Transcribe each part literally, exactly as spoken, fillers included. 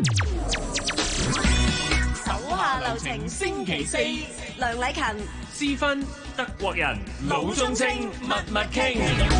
手下留情星期四，梁禮勤、 私分德國人老中青密密傾。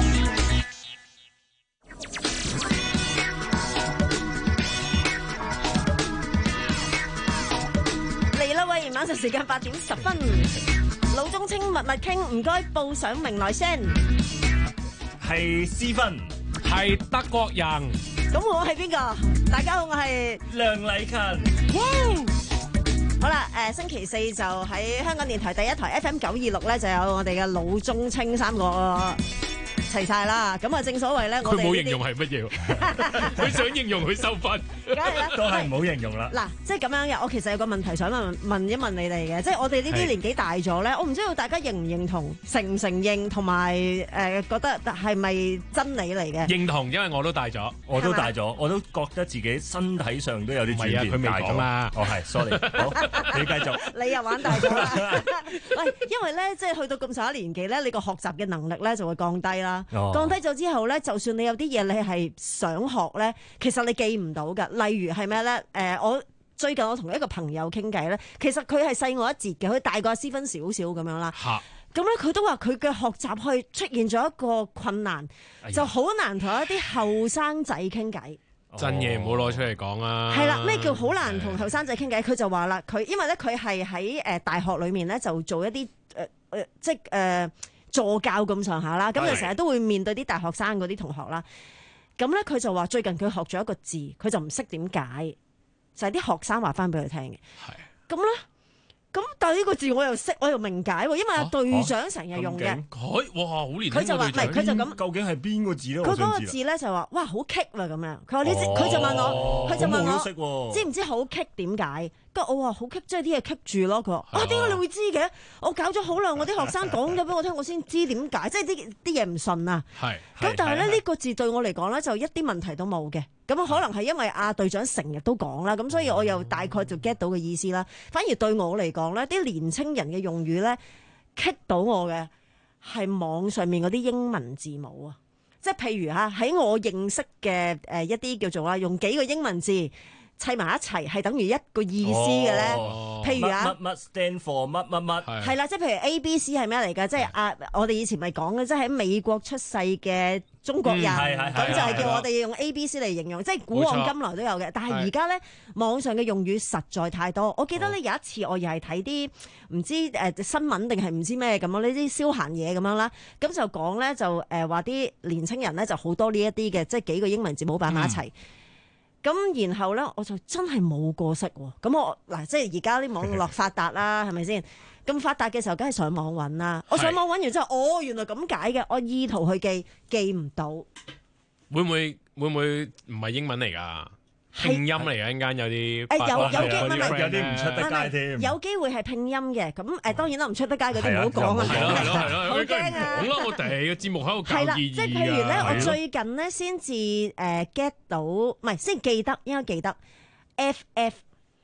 嚟啦喂，晚上時間八點十分，老中青密密傾，唔該報上名來先。 係私分， 係德國人。 咁我係邊個？大家好，我係梁禮勤。 好啦，誒、呃、星期四就喺香港電台第一台 F M 九二六咧，就有我哋嘅老中青三個齊晒啦。咁啊，正所謂咧，我哋佢冇形容係乜嘢，佢想形容佢收分， 梗係啦， 都係唔好形容啦。 嗱，即係咁樣嘅，我其實有個問題想問問一問你哋嘅，即係我哋呢啲年紀大咗咧，我唔知道大家認唔認同、承唔承認，同埋誒覺得係咪真理嚟嘅？ 認同，因為我都大咗， 我都大咗，我都覺得自己身體上都有啲轉變， 佢未講啦。 哦，係，sorry，好，你繼續。 你又玩大咗啦！喂，因為咧，即係去到咁上下年紀咧，你個學習嘅能力咧就會降低啦。 哦、 降低咗之後咧，就算你有啲嘢你係想學咧，其實你記唔到㗎。例如係咩咧？誒、呃，我最近我同一個朋友傾偈咧，其實佢係細我一截嘅，佢大過阿思芬少少咁樣啦。 嚇！ 咁咧，佢都話佢嘅學習去出現咗一個困難， 哎、 就好難同一啲後生仔傾偈。 真嘢唔好攞出嚟講啊！ 係啦，咩叫好難同後生仔傾偈？佢就話啦，佢因為咧佢係喺誒大學裏面咧就做一啲誒誒即係誒、呃、助教咁上下啦，咁就成日都會面對啲大學生嗰啲同學啦。咁咧佢就話最近佢學咗一個字，佢就唔識點解，就係、是、啲學生話翻俾佢聽嘅。係咁咧。咁但係呢個字我又識，我又明解喎，因為阿隊長成日用嘅。 佢哇好年輕嘅隊長。 佢就話唔係，佢就咁。 究竟係邊個字咧？ 佢嗰個字咧就話：哇，好棘啊咁樣。佢話呢，佢就問我，佢就問我，知唔知好棘點解？跟住我話好棘，即係啲嘢棘住咯。佢話：啊，點解你會知嘅？我搞咗好耐，我啲學生講咗俾我聽，我先知點解。即係啲啲嘢唔順啊。係。咁但係咧呢個字對我嚟講咧就一啲問題都冇嘅。咁可能係因為阿隊長成日都講啦，咁所以我又大概就 get 到嘅意思啦。反而對我嚟講咧，啲年青人嘅用語咧，kick 到我嘅係網上面嗰啲英文字母啊，即係譬如嚇喺我認識嘅誒一啲叫做啊，用幾個英文字砌埋一齊係等於一個意思嘅咧。 哦、 譬如啊， 乜乜 stand for 乜乜乜係啦，即係譬如 A B C 係咩嚟㗎？即係啊，我哋以前咪講嘅，即係喺美國出世嘅中國人，咁、嗯、就係叫我哋用 A B C 嚟形容，即係古往今來都有嘅。但係而家咧網上嘅用語實在太多。我記得咧有一次我又係睇啲唔知誒新聞定係唔知咩咁咯，呢啲消閒嘢咁樣啦。咁就講咧就誒話啲年青人咧就好多呢一啲嘅，即係幾個英文字母擺埋一齊。咁、嗯、然後咧我就真係冇過識喎。咁我嗱即係而家啲網絡發達啦，係咪先？咁發達嘅時候，梗係上網揾啦。我上網揾完之後，哦，原來咁解嘅，我意圖去記，記唔到。 會唔會會唔會唔係英文嚟㗎？拼音嚟㗎，陣間有啲誒有有機會有啲唔出得街添。 有機會係拼音嘅，咁誒當然啦，唔出得街嗰啲唔好講啊。 係咯係咯係咯， 好驚啊！ 講啦，我哋嘅節目喺度教意義啊。 即係譬如咧，我最近咧先至誒 get 到，唔係先記得，應該記得 F F。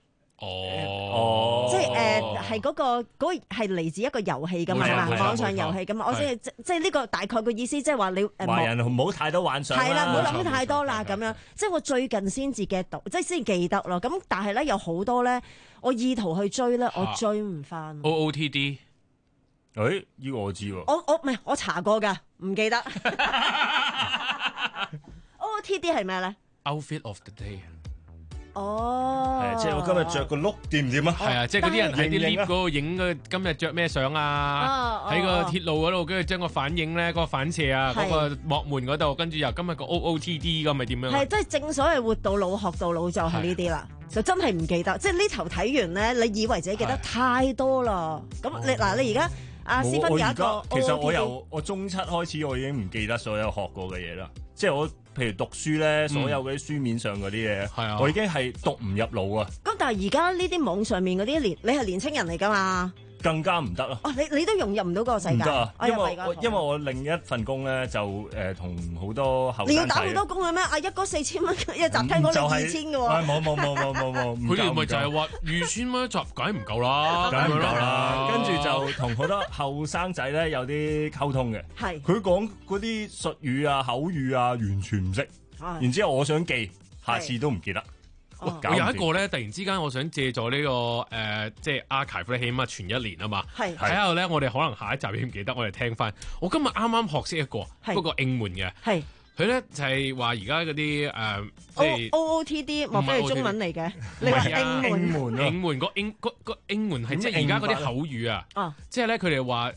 哦， 即係誒，係嗰個嗰係嚟自一個遊戲噶嘛，係嘛？網上遊戲咁嘛，我先即即係呢個大概個意思，即係話你誒， 華人唔好太多幻想啦， 係啦，唔好諗太多啦，咁樣。即係我最近先至 get 到，即係先記得咯。咁但係咧有好多咧，我意圖去追咧，我追唔翻。 O O T D， 誒，呢個我知喎。 我我唔係我查過噶，唔記得。O O T D 係咩咧 ？Outfit of the day。 哦， 係即係我今日着個 look 掂唔掂啊？ 係啊，即係嗰啲人喺啲 lift 嗰度影嘅今日着咩相啊？喺個鐵路嗰度，跟住將個反影咧，個反射啊，嗰個幕門嗰度，跟住又今日個 O O T D 咁，咪點樣？ 係即係正所謂活到老學到老就係呢啲啦，就真係唔記得。即係呢頭睇完咧，你以為自己記得太多啦。咁你嗱，你而家阿思芬有一個， 其實我由我中七開始，我已經唔記得所有學過嘅嘢啦。即係我。譬如讀書咧，所有嗰啲書面上嗰啲嘢，嗯、我已經係讀唔入腦啊！ 咁但係而家呢啲網上面嗰啲年，你係年青人嚟㗎嘛？ 更加唔得咯！ 哦，你你都融入唔到嗰個世界， 唔得啊！因為我因為我另一份工咧就誒同好多後生仔， 你要打好多工嘅咩？阿一哥四千蚊一集聽講你二千嘅喎， 冇冇冇冇冇冇， 佢哋咪就係話二千蚊一集，梗係唔夠啦， 梗係唔夠啦。跟住就同好多後生仔咧有啲溝通嘅， 係佢講嗰啲術語啊、口語啊，完全唔識。然之後我想記，下次都唔記得。 我有一個咧，突然之間我想借助呢、這個誒、呃，即係 archive 咧，起碼傳一年啊嘛。係睇下咧，我哋可能下一集記唔記得，我哋聽翻。我今日啱啱學識一個，嗰個應門嘅。係佢咧就係話而家嗰啲誒，即係 O O T D，莫非係中文嚟嘅？你話應門，應門個應個個應門係即係而家嗰啲口語啊。哦，即係咧佢哋話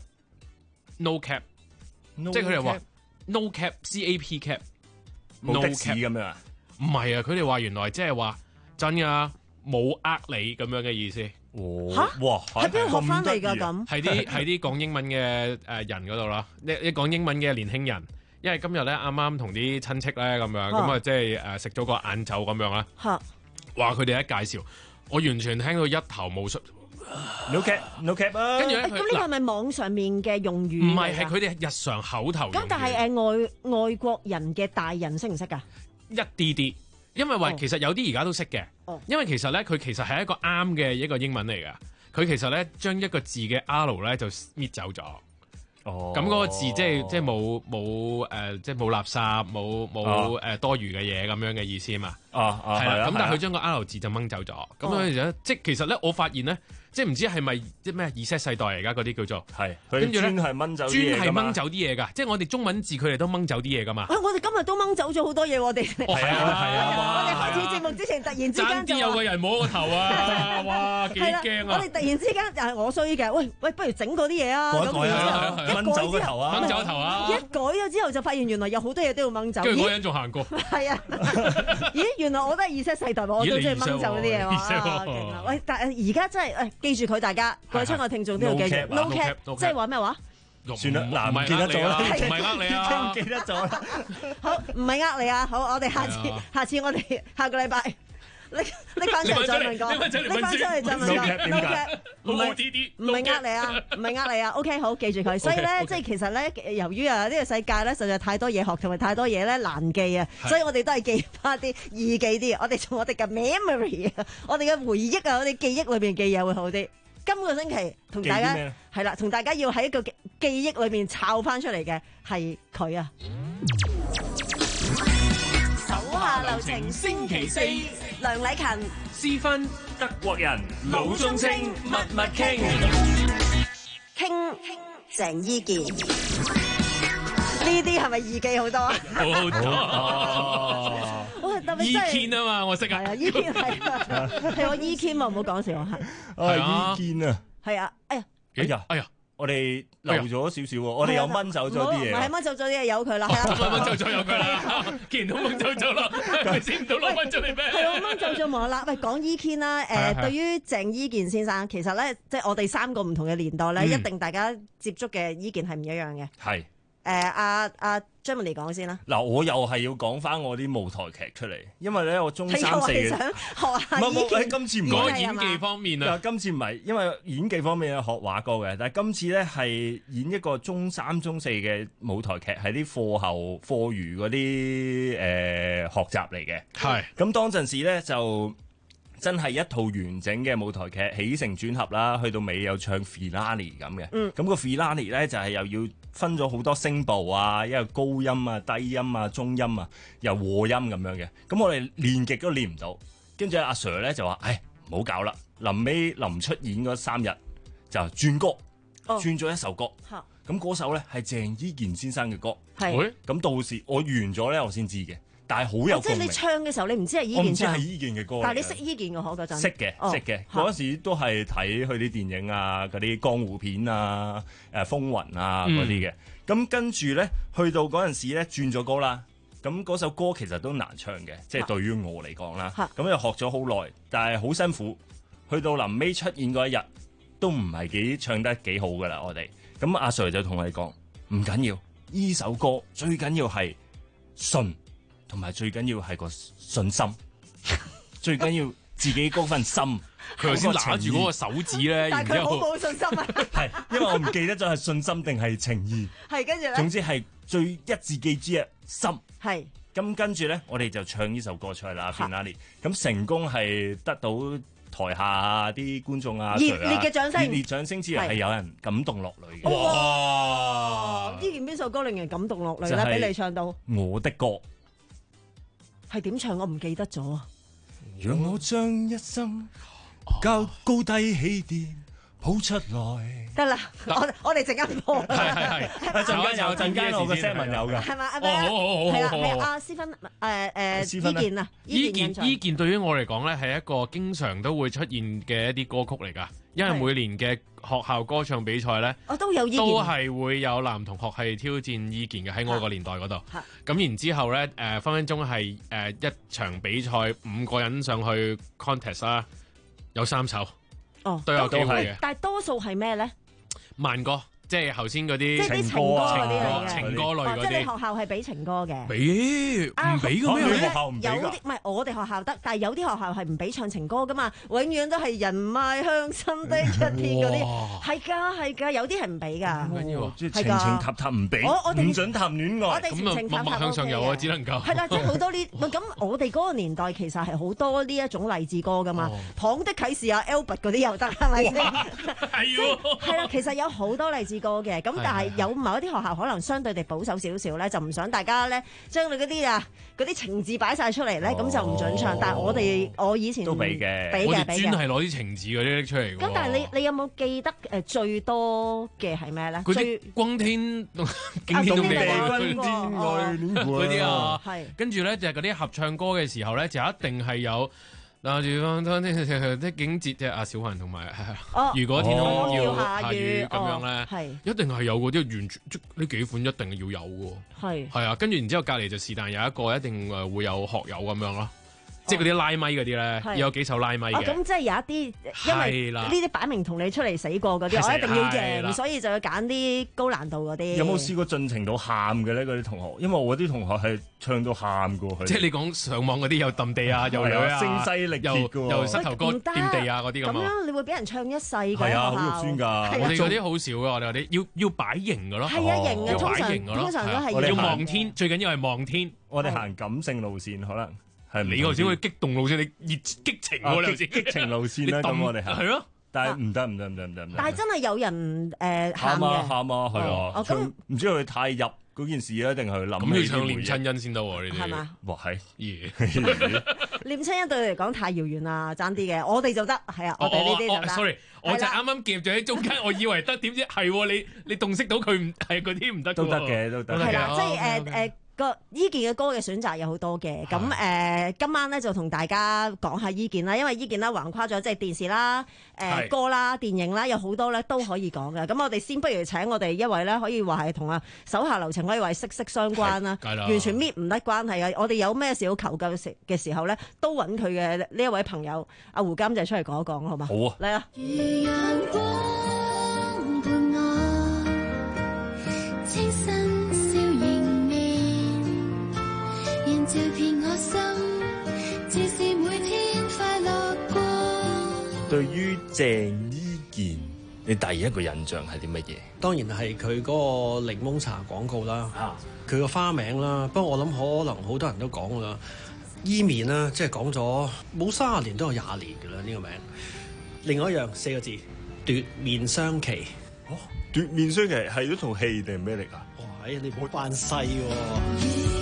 no cap， 即係佢哋話 no cap C A P cap， no cap 咁樣啊？ 唔係啊，佢哋話原來即係話。真噶，冇呃你咁樣嘅意思。 吓、哦，哇，喺邊度學翻嚟噶咁？ 係啲係啲講英文嘅誒人嗰度啦，一一講英文嘅年輕人。因為今日咧啱啱同啲親戚咧咁樣，咁啊即係誒食咗個晏晝咁樣啦。吓，哇！佢哋一介紹，我完全聽到一頭霧水。 No cap, no cap 啊！ 跟住咧，咁呢個係咪網上面嘅用語？ 唔係，係佢哋日常口頭。 咁但係誒外外國人嘅大人識唔識噶？ 一啲啲。因為話其實有啲而家都識嘅，哦、因為其實咧佢其實係一個啱嘅一個英文嚟㗎，佢其實咧將一個字嘅 R 咧就搣走咗，哦，咁嗰個字即係即係冇冇誒即係冇垃圾冇冇誒多餘嘅嘢咁樣嘅意思啊嘛，啊係啦，咁但係佢將個 R 字就掹走咗，咁所以就即係其實咧我發現咧。即係唔知係咪即係咩 Z 世代而家嗰啲叫做係，跟住咧專係掹走啲嘢， 專係掹走啲嘢㗎。即係我哋中文字佢哋都掹走啲嘢㗎嘛。 啊！我哋今日都掹走咗好多嘢，我哋係啊係啊！ 我哋開始節目之前突然之間就有個人摸個頭啊！哇，幾驚啊！ 我哋突然之間就係我衰嘅，喂喂，不如整嗰啲嘢啊！ 改一改啊！掹走個頭啊！ 掹走頭啊！ 一改咗之後就發現原來有好多嘢都要掹走。 跟住嗰人仲行過。 係啊！咦？原來我都係 Z 世代，我都中意掹走嗰啲嘢喎。喂！但係而家真係誒，記住佢大家。各位親愛聽眾都要記住 ，no cap，即係話咩話？ 算啦，嗱，唔記得咗啦， 唔係呃你啊， 唔記得咗啦。 好，唔係呃你啊，好，我哋下次，下次我哋下個禮拜拎拎翻出嚟再問過，拎翻出嚟再問過 ，no cap，唔係唔係呃你啊，唔係呃你啊 ，OK， 好，記住佢。所以咧，即係其實咧，由於啊呢個世界咧實在太多嘢學，同埋太多嘢咧難記啊，所以我哋都係記翻啲易記啲，我哋從我哋嘅 memory 啊，我哋嘅回憶啊，我哋記憶裏邊記嘢會好啲。今個星期同大家係啦，同大家要喺一個記憶裏面抄翻出嚟嘅係佢啊！手下留情，星期四，梁禮勤、 私芬、 德國人、老中青，密密傾傾鄭伊健，呢啲係咪易記好多啊？ 好多。伊健啊嘛，我識啊。係啊， 伊健係係我伊健啊，唔好講笑啊。 係伊健啊。係啊，哎呀， 哎呀，哎呀，我哋漏咗少少喎，我哋又掹走咗啲嘢。 唔係掹走咗啲嘢，由佢啦。係啊， 掹走咗由佢啦。既然都掹走咗啦，咪先唔到攞翻出嚟咩？ 係我掹走咗冇啦。喂，講伊健啦，誒，對於鄭伊健先生，其實咧，即係我哋三個唔同嘅年代咧，一定大家接觸嘅伊健係唔一樣嘅。係。誒，阿阿 Jeremy 講先啦。嗱， 我又係要講翻我啲舞台劇出嚟，因為咧我中三四嘅想學下。 唔係冇，今次唔講演技方面啊。 今次唔係，因為演技方面學畫歌嘅，但係今次咧係演一個中三、中四嘅舞台劇，係啲課後課餘嗰啲誒學習嚟嘅。係是。咁當陣時咧就真係一套完整嘅舞台劇，起承轉合啦，去到尾又唱 finale 咁嘅。嗯。咁個 finale 咧就係又要分咗好多聲部啊，一個高音啊、低音啊、中音啊，又和音咁樣嘅。咁我哋練極都練唔到，跟住阿 Sir 咧就話：唉，唔好搞啦！臨尾臨出演嗰三日就轉歌，哦、轉咗一首歌。咁嗰首咧係鄭伊健先生嘅歌。係是。咁到時我完咗咧，我先知嘅。但係好有共鳴，即係你唱嘅時候，你唔知係伊健唱。我唔知係伊健嘅歌。 但係你識伊健嘅可嗰陣？ 識嘅，識嘅。嗰陣時都係睇佢啲電影啊，嗰啲江湖片啊，誒風雲啊嗰啲嘅。咁跟住咧，去到嗰陣時咧，轉咗歌啦。咁嗰首歌其實都難唱嘅，即係對於我嚟講啦。咁又學咗好耐，但係好辛苦。去到臨尾出現嗰一日，都唔係幾唱得幾好噶啦。我哋咁阿 Sir 就同我哋講：唔緊要，呢首歌最緊要係信。同埋最緊要係個信心，最緊要自己嗰份心。 佢頭先拿住嗰個手指咧， 但係佢好冇信心啊！ 係，因為我唔記得咗係信心定係情意。係跟住咧，總之係最一字記之嘅心。係咁跟住咧，我哋就唱呢首歌出嚟啦，Finale。咁成功係得到台下啲觀眾啊熱烈嘅掌聲， 熱烈掌聲之餘係有人感動落淚嘅。 哇！呢件邊首歌令人感動落淚咧？俾你唱到我的歌。 係點唱？我唔記得咗啊！ 讓我將一生較高低起跌抱出來。 得啦，我我哋陣間播。 係係係， 陣間有陣間我個 set 文有㗎。 係嘛？ 哦，好好好， 係啦，係阿思芬誒誒伊健啊， 伊健伊健對於我嚟講咧係一個經常都會出現嘅一啲歌曲嚟㗎，因為每年嘅學校歌唱比賽咧， 我都有伊健， 都係會有男同學係挑戰伊健嘅喺我個年代嗰度。咁然之後咧誒分分鐘係誒一場比賽五個人上去 contest 啦，有三首。 哦， 都有機會嘅， 但係多數係咩咧？ 慢歌，即係頭先嗰啲， 即係啲情歌嗰啲嚟嘅， 情歌類嗰啲。 即係你學校係俾情歌嘅？ 俾唔俾嘅咩？ 學校唔俾㗎。 有啲唔係我哋學校得，但係有啲學校係唔俾唱情歌噶嘛，永遠都係人邁向心的一天嗰啲，係㗎係㗎，有啲係唔俾㗎。 緊要即係情情塔塔唔俾，唔准談戀愛。 我哋情情塔塔向上游啊，只能夠。 係啦，即係好多呢咁，我哋嗰個年代其實係好多呢一種勵志歌㗎嘛，《旁的啟示》啊 Albert 嗰啲又得係咪先？ 係喎。 係啦，其實有好多勵志歌嘅，咁但係有某一啲學校可能相對地保守少少咧，就唔想大家咧將你嗰啲啊嗰啲情字擺晒出嚟咧，咁就唔準唱。但係我哋我以前都俾嘅， 俾嘅， 專係攞啲情字嗰啲拎出嚟。 咁但係你你有冇記得誒最多嘅係咩咧？ 嗰啲轟天驚天動地轟天愛戀嗰啲啊，係跟住咧就係嗰啲合唱歌嘅時候咧，就一定係有。嗱，住放啲啲景節即係阿小雲同埋，如果天空要下雨咁樣咧，一定係有嗰啲完全即呢幾款一定要有嘅，係係啊，跟住然之後隔離就是但有一個一定誒會有學友咁樣咯。即係嗰啲拉咪嗰啲咧，要有幾首拉咪嘅。 咁即係有一啲，因為呢啲擺明同你出嚟死過嗰啲，我一定要贏，所以就要揀啲高難度嗰啲。 有冇試過盡情到喊嘅咧？嗰啲同學，因為我啲同學係唱到喊嘅喎。 即係你講上網嗰啲又揼地啊，又女啊， 聲嘶力竭嘅喎， 又膝頭哥掂地啊嗰啲咁啊。 咁樣你會俾人唱一世㗎。 係啊，好肉酸㗎。 我哋嗰啲好少㗎，我哋嗰啲要要擺型㗎咯。 係啊，型嘅， 通常通常都係要望天，最緊要係望天。 我哋行感性路線可能。係你嗰陣時會激動路線，你熱激情喎，你激激情路線啦，咁我哋係係咯， 但係唔得唔得唔得唔得。 但係真係有人誒喊嘅， 喊啊係啊，唱唔知佢太入嗰件事啊，定係諗咁要唱念親恩先得喎？呢啲係嘛？ 哇係， 念親恩對你嚟講太遙遠啦，爭啲嘅，我哋就得係啊，我哋呢啲就得。 sorry，我就啱啱夾住喺中間，我以為得，點知係你你洞悉到佢唔係嗰啲唔得， 都得嘅都得。 係啦，即係誒誒。個伊健嘅歌嘅選擇有好多嘅，咁誒、呃、今晚咧就同大家講下伊健啦，因為伊健啦橫跨咗即係電視啦、誒、呃、是歌啦、電影啦，有好多咧都可以講嘅。咁我哋先不如請我哋一位咧，可以話係同啊手下留情可以話息息相關啦，完全搣唔得關係嘅。我哋有咩事要求救時嘅時候咧，都揾佢嘅呢一位朋友阿胡監製出嚟講一講，好嘛？ 好啊， 嚟啊！ 照遍我心，只是每天快樂過。 對於鄭伊健，你第一個印象係啲乜嘢？ 當然係佢嗰個檸檬茶廣告啦，佢個、啊、花名啦。不過我諗可能好多人都講㗎啦，伊麵啦，即係講咗冇三十年都有廿年㗎啦呢個名。另外一樣四個字，奪面雙旗。 哦，奪面雙旗係一套戲定係咩嚟㗎？ 哇！哎、你唔好扮細喎。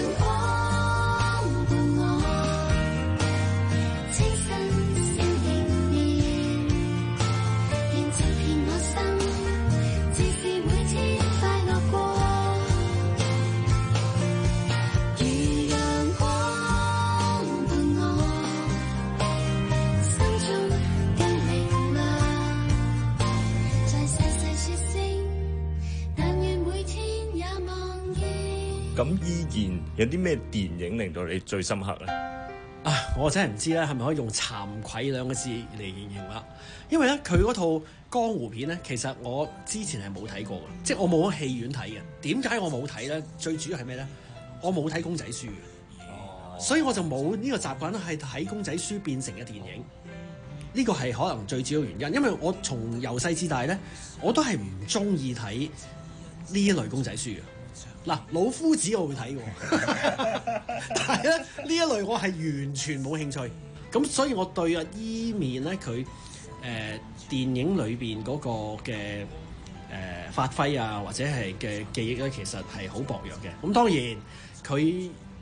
咁伊健有啲咩電影令到你最深刻咧？ 啊，我真係唔知咧，係咪可以用慚愧兩個字嚟形容啦？因為咧，佢嗰套江湖片咧，其實我之前係冇睇過嘅，即係我冇喺戲院睇嘅。點解我冇睇咧？最主要係咩咧？我冇睇公仔書嘅，哦、所以我就冇呢個習慣係睇公仔書變成嘅電影。呢個係可能最主要原因，因為我從由細至大咧，我都係唔中意睇呢一類公仔書嘅。嗱，老夫子我會睇嘅，但係咧呢一類我係完全冇興趣。咁所以我對阿伊麵咧佢誒電影裏邊嗰個嘅誒、呃、發揮啊，或者係嘅記憶咧，其實係好薄弱嘅。咁當然佢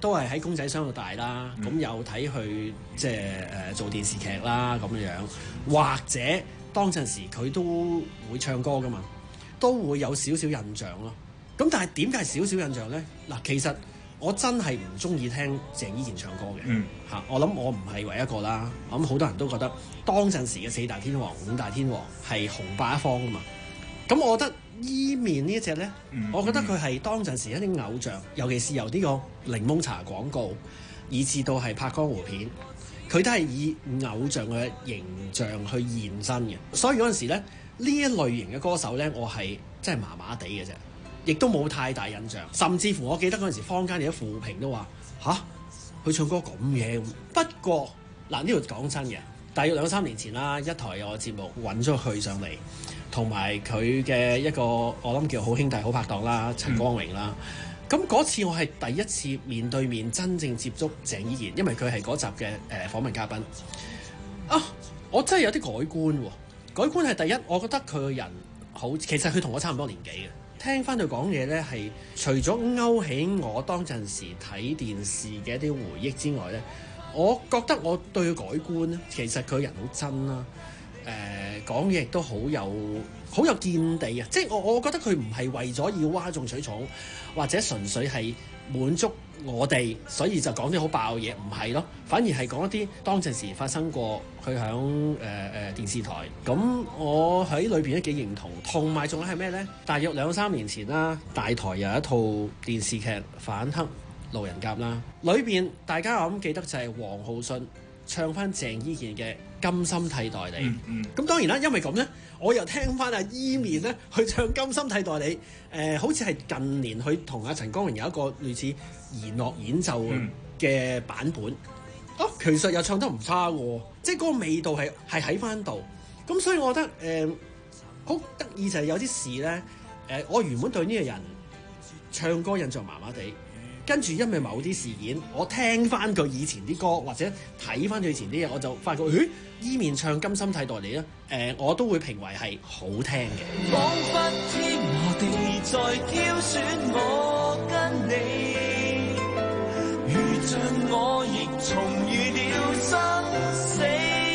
都係喺公仔箱度大啦，咁、嗯、有睇佢即係誒做電視劇啦咁樣，或者當陣時佢都會唱歌噶嘛，都會有少少印象咯。咁但係點解係少少印象咧？嗱，其實我真係唔中意聽鄭伊健唱歌嘅嚇、嗯，我諗我唔係唯一一個啦。我諗好多人都覺得當陣時嘅四大天王、五大天王係雄霸一方噶嘛。咁我覺得伊麵呢一隻咧，嗯、我覺得佢係當陣時一啲偶像，尤其是由呢個檸檬茶廣告，以至到係拍江湖片，佢都係以偶像嘅形象去現身嘅。所以嗰陣時咧，呢一類型嘅歌手咧，我係真係麻麻地嘅啫，亦都冇太大印象。甚至乎我記得嗰陣時坊間有啲負評都話吓，佢唱歌咁嘢。不過嗱，呢度講真嘅，大約兩三年前啦，一台有個節目揾咗佢上嚟。同埋佢嘅一個我諗叫好兄弟好拍檔啦，陳光榮啦。咁嗰、嗯、次我係第一次面對面真正接觸鄭伊健，因為佢係嗰集嘅誒、呃、訪問嘉賓。啊，我真係有啲改觀喎！改觀係第一，我覺得佢個人好，其實佢同我差唔多年紀嘅。聽翻佢講嘢咧，係除咗勾起我當陣時睇電視嘅一啲回憶之外咧，我覺得我對佢改觀咧，其實佢人好真啦。誒、呃、講嘢亦都好有好有見地啊！即係我我覺得佢唔係為咗要嘩眾取寵，或者純粹係滿足我哋，所以就講啲好爆嘢，唔係咯。反而係講一啲當陣時發生過，佢響誒誒電視台。咁我喺裏邊都幾認同。同埋仲有係咩呢？大約兩三年前啦，大台有一套電視劇《反黑路人甲》啦，裏邊大家我諗記得就係黃浩信唱翻鄭伊健嘅《甘心替代你》。咁、嗯嗯、當然啦，因為咁咧，我又聽翻阿伊麵咧去唱《甘心替代你》。誒、呃，好似係近年佢同阿陳光榮有一個類似弦樂演奏嘅版本。啊、嗯哦，其實又唱得唔差喎，即係嗰個味道係係喺翻度。咁所以我覺得誒好得意就係有啲事咧。誒、呃，我原本對呢個人唱歌印象麻麻地。跟住因為某啲事件，我聽翻佢以前啲歌，或者睇翻佢以前啲嘢，我就發覺，咦，伊麵唱《甘心替代你》咧，誒、呃，我都會評為係好聽嘅。彷彿天和地在挑選我跟你，如像我亦重遇了生死，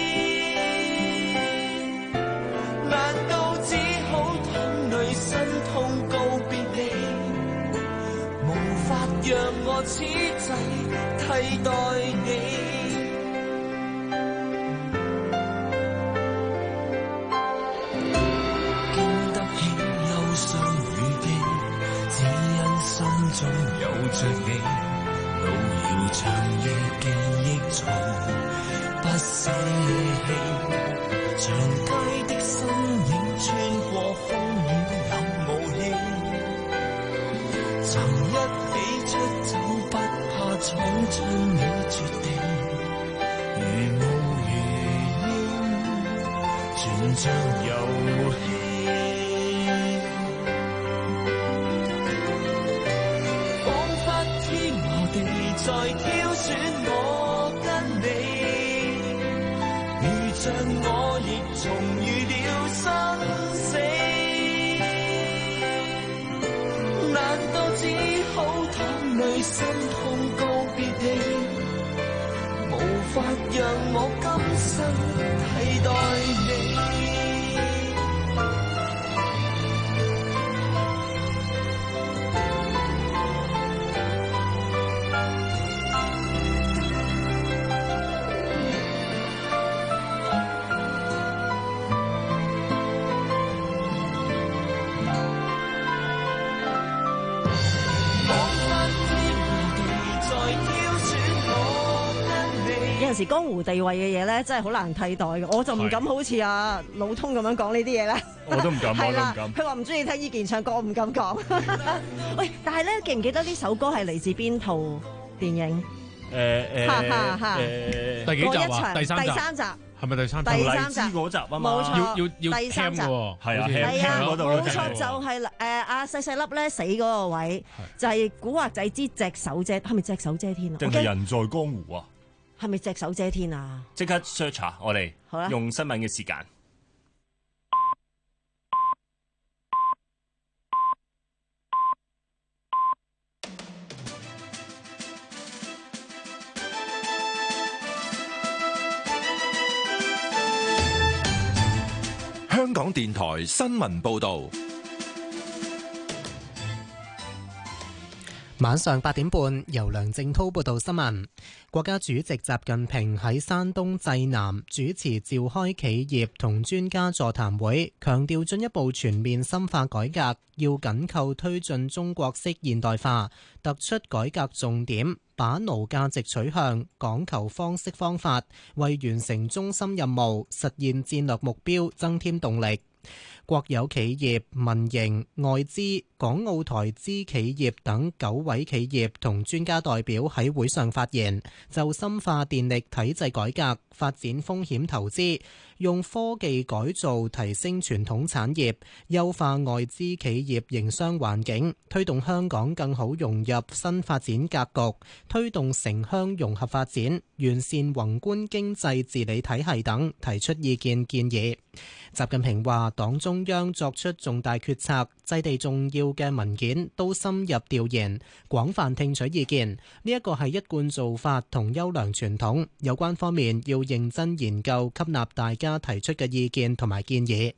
難道只好淌淚心痛告別你？讓我此際替代你，經得起憂傷與悲，只因心中有着你。路遙長夜記憶從不捨棄，長街的身影穿過風雨有霧氣，曾一出走不怕闖進了絕地，如霧如煙，全像遊戲。彷彿天和地在挑選我跟你，如像我亦重遇了生死，難道只好淚心痛告別你，無法讓我今生替代你。 有陣時江湖地位嘅嘢咧，真係好難替代嘅。我就唔敢好似阿老通咁樣講呢啲嘢啦。 我都唔敢，我都唔敢。 佢話唔中意聽伊健唱歌，我唔敢講。喂，但係咧，記唔記得呢首歌係嚟自邊套電影？ 誒誒誒， 第幾集啊？第三集。 第三集係咪第三集？ 第三集嗰集啊嘛。 冇錯， 要要要第三集喎。 係啊， 係啊， 嗰度冇錯，就係誒阿細細粒咧死嗰個位，就係古惑仔之隻手遮，係咪隻手遮天啊？ 定係人在江湖啊？ 係咪隻手遮天啊？ 即刻 search 下，我哋用新聞嘅時間。 香港電台新聞報道。 晚上八點半，由梁正滔報道新聞。國家主席習近平喺山東濟南主持召開企業同專家座談會，強調進一步全面深化改革，要緊扣推進中國式現代化，突出改革重點，把牢價值取向，講求方式方法，為完成中心任務、實現戰略目標增添動力。國有企業、民營、外資、港澳台資企業等九位企業同專家代表喺會上發言，就深化電力體制改革、發展風險投資、用科技改造提升傳統產業、優化外資企業營商環境、推動香港更好融入新發展格局、推動城鄉融合發展、完善宏觀經濟治理體系等提出意見建議。習近平話，黨中央作出重大決策、制定重要嘅文件都深入調研，廣泛聽取意見，呢一個係一貫做法同優良傳統，有關方面要認真研究，吸納大家提出嘅意見同埋建議。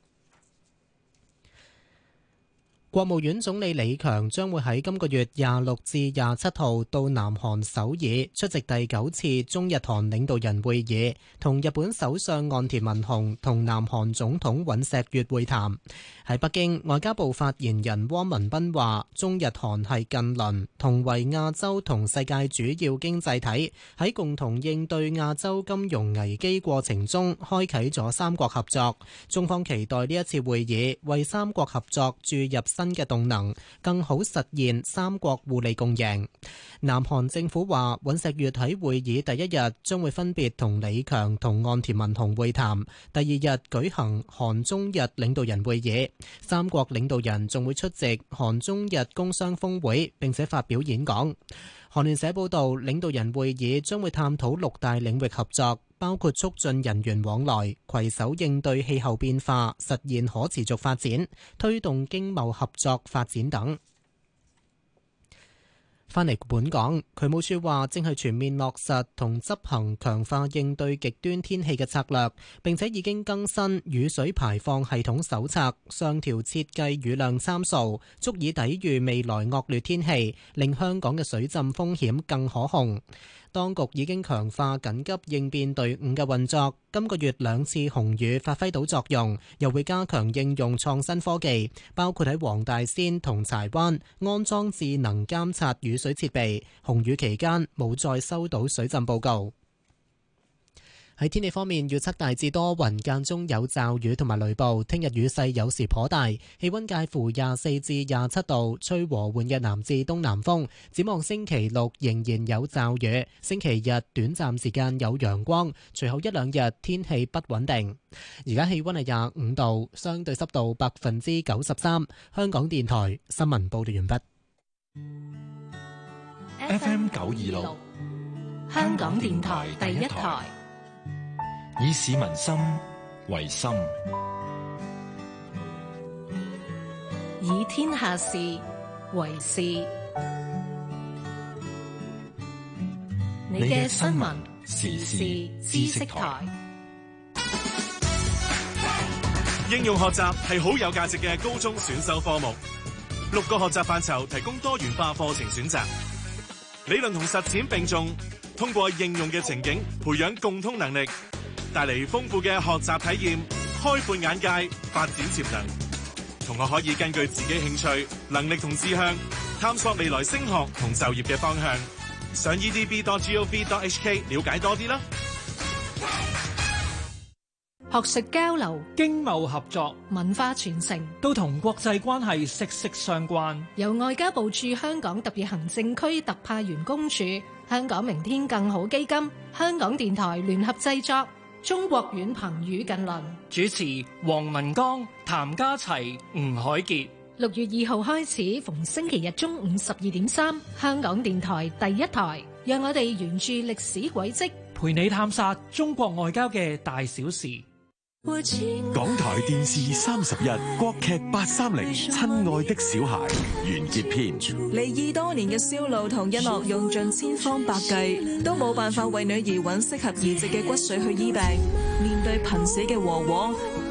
國務院總理李強將會喺今個月廿六至廿七號到南韓首爾出席第九次中日韓領導人會議，同日本首相岸田文雄同南韓總統尹錫悅會談。喺北京，外交部發言人汪文斌話，中日韓係近鄰，同為亞洲同世界主要經濟體，喺共同應對亞洲金融危機過程中開啟咗三國合作。中方期待呢一次會議為三國合作注入新嘅動能，更好實現三國互利共贏。南韓政府話，尹錫悅喺會議第一日將會分別同李強同岸田文雄會談，第二日舉行韓中日領導人會議，三國領導人仲會出席韓中日工商峰會，並且發表演講。韓聯社報道，領導人會議將會探討六大領域合作，包括促進人員往來、攜手應對氣候變化、實現可持續發展、推動經貿合作發展等。返嚟本港，渠務署話正係全面落實同執行強化應對極端天氣嘅策略，並且已經更新雨水排放系統手冊，上調設計雨量參數，足以抵禦未來惡劣天氣，令香港嘅水浸風險更可控。當局已經強化緊急應變隊伍嘅運作，今個月兩次紅雨發揮到作用，又會加強應用創新科技，包括喺黃大仙同柴灣安裝智能監察雨水設備，紅雨期間冇再收到水浸報告。喺天氣方面，預測大致多雲，間中有驟雨同埋雷暴。聽日雨勢有時頗大，氣溫介乎廿四至廿七度，吹和緩嘅南至東南風。展望星期六仍然有驟雨，星期日短暫時間有陽光，隨後一兩日天氣不穩定。而家氣溫係廿五度，相對濕度百分之九十三。香港電台新聞報道完畢。 F M 九二六， 香港電台第一台。 以市民心為心， 以天下事為事。你嘅新聞時事知識台。 應用學習係好有價值嘅高中選修科目，六個學習範疇提供多元化課程選擇，理論同實踐並重，通過應用嘅情景培養共通能力，帶嚟豐富嘅學習體驗，開闊眼界，發展潛能。同學可以根據自己興趣、能力同志向，探索未來升學同就業嘅方向。上 e d b dot gov dot h k 了解多啲啦。 學術交流、 經貿合作、 文化傳承都同國際關係息息相關。 由外交部駐香港特別行政區特派員公署、香港明天更好基金、香港電台聯合製作。中國遠朋與近鄰， 主持黃文剛、譚家齊、吳海傑。 六月二號開始，逢星期日中午十二點三，香港電台第一台，讓我哋沿住歷史軌跡， 陪你探索中國外交嘅大小事。 港台電視三十一國劇八三零親愛的小孩完結篇。 離異多年嘅蕭路同一樂用盡千方百計，都冇辦法為女兒揾適合移植嘅骨髓去醫病。面對瀕死嘅和和，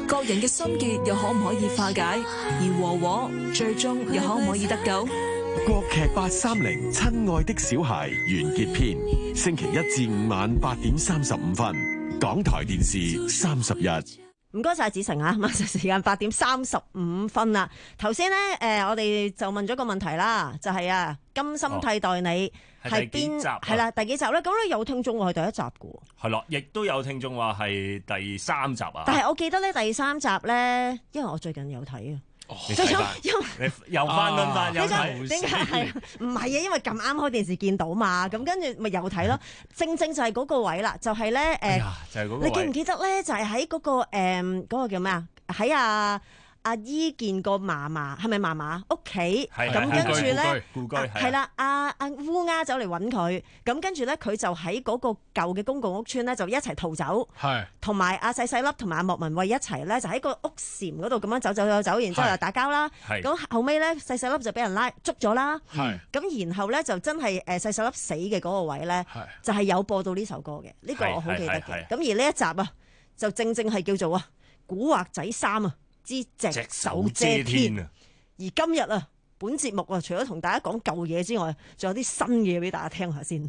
各人嘅心結又可唔可以化解？而和和最終又可唔可以得救？ 國劇八三零親愛的小孩完結篇，星期一至五晚八點三十五分，港台電視三十一。 唔該晒子成啊，晚上時間八點三十五分啦。頭先咧，誒、呃，我哋就問咗個問題啦，就係、是、啊，甘心替代你係邊集？係啦、哦，第幾集咧？咁咧有聽眾話係第一集嘅，係咯，亦都有聽眾話係第三集啊。 但係我記得咧第三集咧，因為我最近有睇啊。 你睇翻，你又翻輪翻，又睇， 點解係？唔係啊，因為咁啱開電視見到嘛，咁跟住咪又睇咯。正正就係嗰個位啦，就係咧誒， 就係嗰個位。 你記唔記得咧？就係喺嗰個誒嗰個叫咩啊？喺啊。阿伊健個嫲嫲係咪嫲嫲屋企？咁跟住咧， 故居係啦。阿阿烏鴉走嚟揾佢，咁跟住咧佢就喺嗰個舊嘅公共屋邨咧，就一齊逃走。係，同埋阿細細粒同埋阿莫文蔚一齊咧，就喺個屋檐嗰度咁樣走走走走，然之後就打交啦。咁後尾咧，細細粒就俾人拉捉咗啦。係，咁然後咧就真係誒細細粒死嘅嗰個位咧，就係有播到呢首歌嘅。呢個我好記得嘅。咁而呢一集啊，就正正係叫做啊古惑仔三啊。之隻手遮天啊！而今日啊，本節目啊，除咗同大家講舊嘢之外，仲有啲新嘢俾大家聽下先。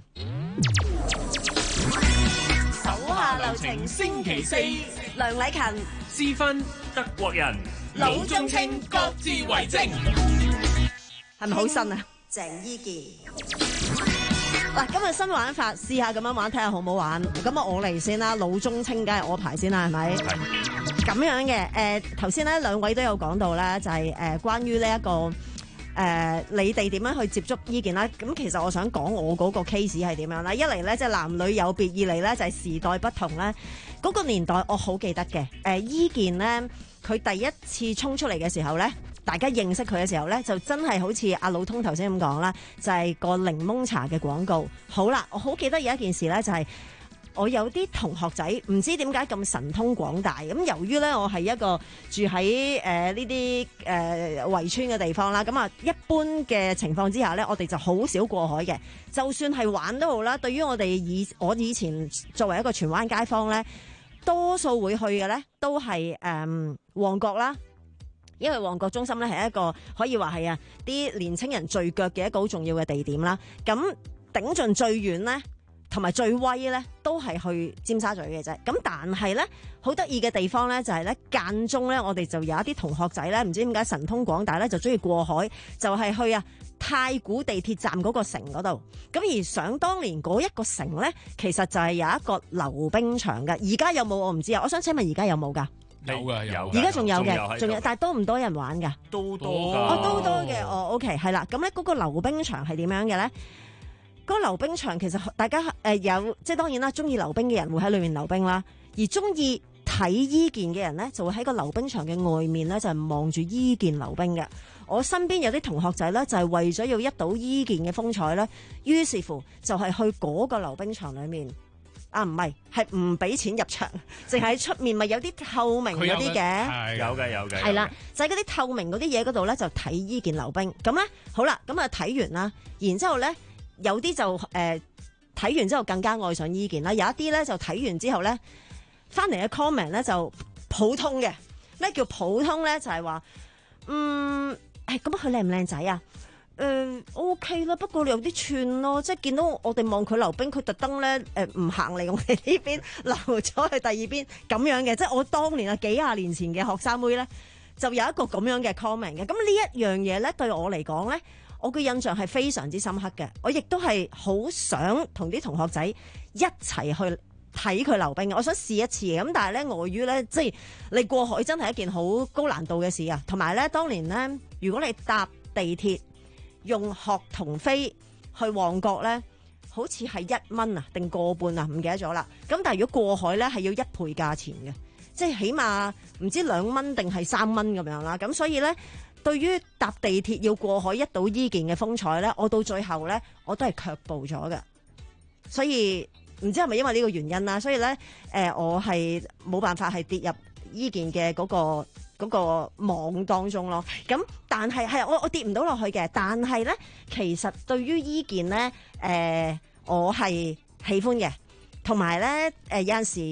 手下留情，星期四，梁禮勤、 志芬、 德國人、 魯中清各自為政， 係咪好新啊？鄭伊健。嗱，今日新玩法，試下咁樣玩，睇下好唔好玩。咁啊，我嚟先啦，魯中清梗係我排先啦，係咪？係。咁樣嘅，誒頭先咧兩位都有講到啦，就係、是、誒、呃、關於呢、這、一個誒、呃、你哋點樣去接觸伊健啦。咁其實我想講我嗰個 case 係點樣啦。一嚟咧即係男女有別，二嚟咧就係、是、時代不同咧。嗰、那個年代我好記得嘅，誒、呃、伊健咧佢第一次衝出嚟嘅時候咧，大家認識佢嘅時候咧，就真係好似阿老通頭先咁講啦，就係、是、個檸檬茶嘅廣告。好啦，我好記得有一件事咧，就係、是。我有啲同學仔唔知點解咁神通廣大，咁由於咧我係一個住喺誒呢啲誒圍村嘅地方啦，咁啊一般嘅情況之下咧，我哋就好少過海嘅，就算係玩都好啦。對於我哋以我以前作為一個荃灣街坊咧，多數會去嘅咧都係誒、呃、旺角啦，因為旺角中心咧係一個可以話係啊啲年青人聚腳嘅一個好重要嘅地點啦。咁頂盡最遠咧，同埋最威咧，都係去尖沙咀嘅啫。咁但係咧，好得意嘅地方咧，就係咧間中咧，我哋就有一啲同學仔咧，唔知點解神通廣大咧，就中意過海，就係、是、去啊太古地鐵站嗰個城嗰度。咁而想當年嗰一個城咧，其實就係有一個溜冰場嘅。而家有冇我唔知啊。我想請問而家有冇㗎？ 有㗎，有。 而家仲有嘅，仲有，有，但係多唔多人玩㗎？ 都多㗎。 哦，都多嘅。哦，OK，係啦。咁咧嗰個溜冰場係點樣嘅咧？嗰個溜冰場其實大家誒、呃、有，即係當然啦，中意溜冰嘅人會喺裏面溜冰啦，而中意睇伊健嘅人咧，就會喺個溜冰場嘅外面咧，就係望住伊健溜冰嘅。我身邊有啲同學仔咧，就係、是、為咗要一睹伊健嘅風采咧，於是乎就係去嗰個溜冰場裏面。啊，唔係，係唔俾錢入場，淨係喺出面咪有啲透明嗰啲嘅， 有嘅有嘅， 係啦，就喺嗰啲透明嗰啲嘢嗰度咧，就睇伊健溜冰。咁咧，好啦，咁啊睇完啦，然之後咧。有啲就誒睇、呃、完之後更加愛上伊健啦，有一啲咧就睇完之後咧翻嚟嘅 comment 咧就普通嘅。咩叫普通咧？就係、是、話嗯誒咁佢靚唔靚仔啊？誒、呃、OK 啦，不過有啲串咯，即係見到我哋望佢溜冰，佢特登咧誒唔行嚟我哋呢邊，溜咗去第二邊咁樣嘅。即係我當年啊幾廿年前嘅學生妹咧，就有一個咁樣嘅 comment 嘅。咁呢一樣嘢咧對我嚟講咧。我嘅印象係非常之深刻嘅，我亦都係好想同啲同學仔一齊去睇佢溜冰嘅，我想試一次嘅。咁但係咧，礙於咧，即係你過海真係一件好高難度嘅事啊。同埋咧，當年咧，如果你搭地鐵用學童飛去旺角咧，好似係一蚊啊定個半啊，唔記得咗啦。咁但係如果過海咧，係要一倍價錢嘅，即係起碼唔知兩蚊定係三蚊咁樣啦。咁所以咧。對於搭地鐵要過海一睹伊健嘅風采咧，我到最後咧我都係卻步咗嘅，所以唔知係咪因為呢個原因啦，所以咧誒、呃、我係冇辦法係跌入伊健嘅嗰個嗰個網當中咯。咁但係係我我跌唔到落去嘅，但係咧其實對於伊健咧誒我係喜歡嘅。同埋咧，誒有陣時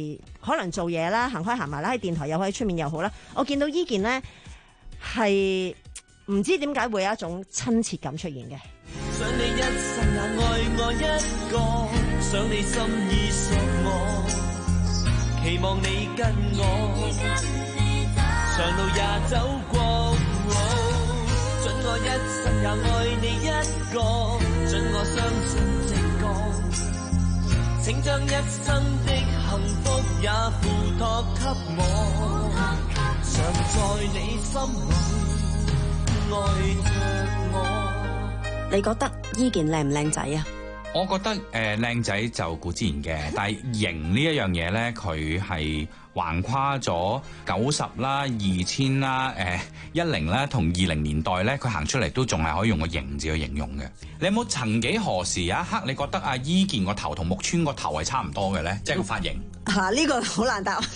可能做嘢啦，行開行埋啦，喺電台又好，喺出面又好啦，我見到伊健咧係唔知點解會有一種親切感出現嘅。 想你一生也愛我一個，想你心意屬我，期望你跟我，長路也走過，准我一生也愛你一個，准我相信直覺，請將一生的幸福也付託給我，常在你心裏愛着我。 你覺得伊健靚唔靚仔啊？ 我覺得誒靚仔就固之然嘅，但係型呢一樣嘢咧，佢係橫跨咗九十啦、二千啦、誒一零啦同二零年代咧，佢行出嚟都仲係可以用個型字去形容嘅。你有冇曾幾何時有一刻你覺得阿伊健個頭同木村個頭係差唔多嘅咧？即係個髮型嚇，呢、啊呢個好難答。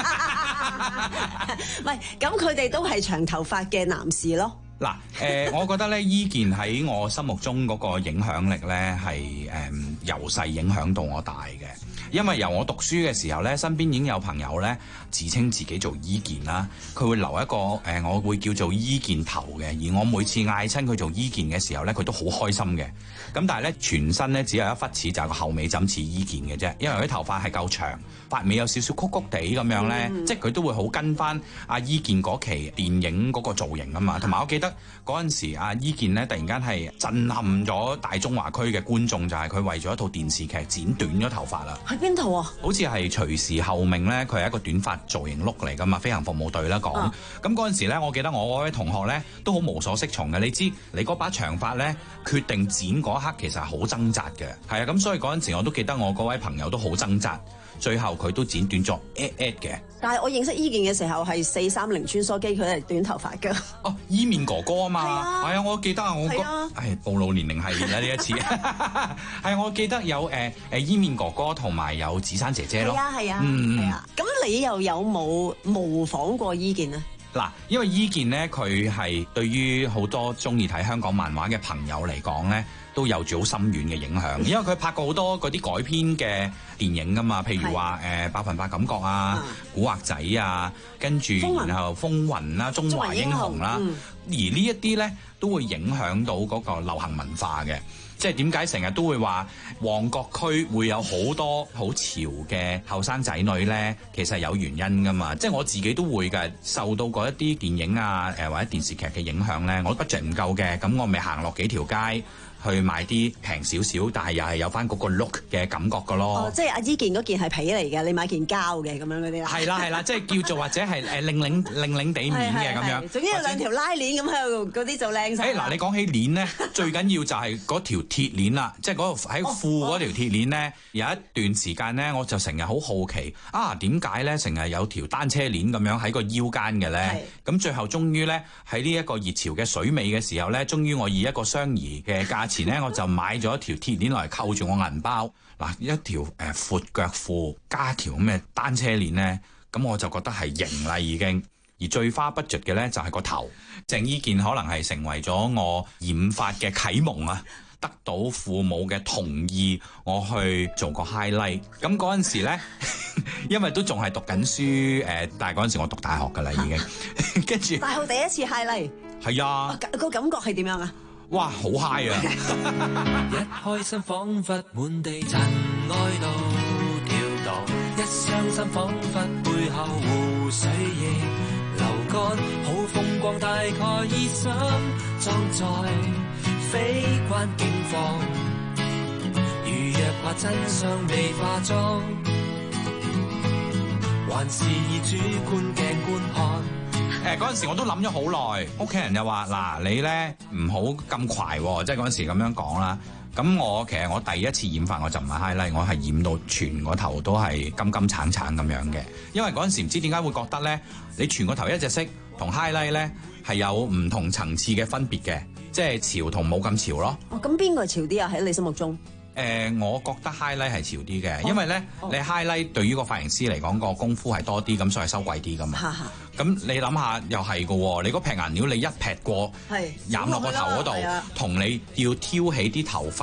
唔係，咁佢哋都係長頭髮嘅男士咯。 嗱，誒、呃，我覺得咧，伊健喺我心目中嗰個影響力咧，係誒由細影響到我大嘅。因為由我讀書嘅時候咧，身邊已經有朋友咧自稱自己做伊健啦，佢會留一個誒、呃，我會叫做伊健頭嘅。而我每次嗌親佢做伊健嘅時候咧，佢都好開心嘅。咁但係咧，全身咧只有一忽似就係個後尾枕似伊健嘅啫，因為佢啲頭髮係夠長，髮尾有少少曲曲地咁樣咧，嗯、即係佢都會好跟翻阿伊健嗰期電影嗰個造型啊嘛。同埋我記得嗰陣時，阿伊健咧突然間係震撼咗大中華區嘅觀眾，就係、是、佢為咗一套電視劇剪短咗頭髮啦。 喺邊套啊？好似係隨時候命咧，佢係一個短髮造型 look 嚟噶嘛，飛行服務隊啦講。咁嗰陣時咧，我記得我嗰位同學咧都好無所適從嘅。你知你嗰把長髮咧，決定剪嗰一刻其實係好掙扎嘅。係啊，咁所以嗰陣時我都記得我嗰位朋友都好掙扎。最後佢都剪短咗 at at 嘅。 但係我認識伊健嘅時候係四三零穿梭機，佢係短頭髮㗎。 哦，伊面哥哥啊嘛，係啊，啊，我記得啊，我覺， 啊、 唉，暴露年齡係啦呢一次。係我記得有誒誒、呃、伊面哥哥同埋有子珊姐姐咯。 係啊係啊， 嗯係啊。咁你又有冇模仿過伊健呢？ 嗱，因為伊健咧，佢係對於好多中意睇香港漫畫嘅朋友嚟講咧，都有住好深遠嘅影響。因為佢拍過好多嗰啲改編嘅電影噶嘛，譬如話誒、呃、百分百感覺啊、古惑仔啊，跟住然後風雲啦、中華英雄啦，嗯、而呢一啲咧都會影響到嗰個流行文化嘅。即係點解成日都會話旺角區會有好多好潮嘅後生仔女呢？其實係有原因㗎嘛。即係我自己都會嘅，受到嗰一啲電影啊、誒或者電視劇嘅影響呢。我 budget 唔夠嘅，咁我咪行落幾條街去買啲平少少，但係又係有翻嗰個 look 嘅感覺㗎咯。 哦，即係阿伊健嗰件係皮嚟嘅，你買件膠嘅咁樣嗰啲啦。 係啦係啦，即係叫做或者係誒令令令令地面嘅咁樣。 總之有兩條拉鏈咁喺度，嗰啲就靚晒。 誒嗱，你講起鏈咧，最緊要就係嗰條鐵鏈啦，即係嗰喺褲嗰條鐵鏈咧，哦哦、有一段時間咧，我就成日好好奇啊，點解咧成日有條單車鏈咁樣喺個腰間嘅咧？咁最後終於咧喺呢一個熱潮嘅水尾嘅時候咧，終於我以一個相宜嘅價錢咧，我就買咗一條鐵鏈嚟扣住我銀包。嗱，一條誒闊腳褲加條咁嘅單車鏈咧，咁我就覺得係型啦已經。而最花 budget 嘅咧就係個頭。鄭伊健可能係成為咗我染髮嘅啟蒙啊！得到父母嘅同意，我去做個 highlight。咁嗰陣時咧，因為都仲係讀緊書，誒，但係嗰陣時我讀大學㗎啦已經。跟住大學第一次 highlight。係啊。 個感覺係點樣啊？ 哇，好 high 啊！ 一開心彷彿滿地塵埃都跳蕩，一傷心彷彿背後湖水亦流乾，好風光大概已想裝載非關境況，如若怕真相未化妝，還是以主觀鏡觀看。 誒嗰陣時我都諗咗好耐，屋企人又話嗱，你咧唔好咁快喎，即係嗰陣時咁樣講啦。咁我其實我第一次染髮我就唔係 highlight，我係染到全個頭都係金金橙橙咁樣嘅。因為嗰陣時唔知點解會覺得咧，你全個頭一隻色同 highlight 咧係有唔同層次嘅分別嘅，即係潮同冇咁潮咯。 哦，咁邊個潮啲啊？喺你心目中？ 誒、呃，我覺得 highlight 係潮啲嘅，因為咧、哦、你 highlight 對於個髮型師嚟講個功夫係多啲，咁所以收貴啲噶嘛。咁你諗下又係嘅喎，你嗰撇顏料你一劈過染落個頭嗰度，同你要挑起啲頭髮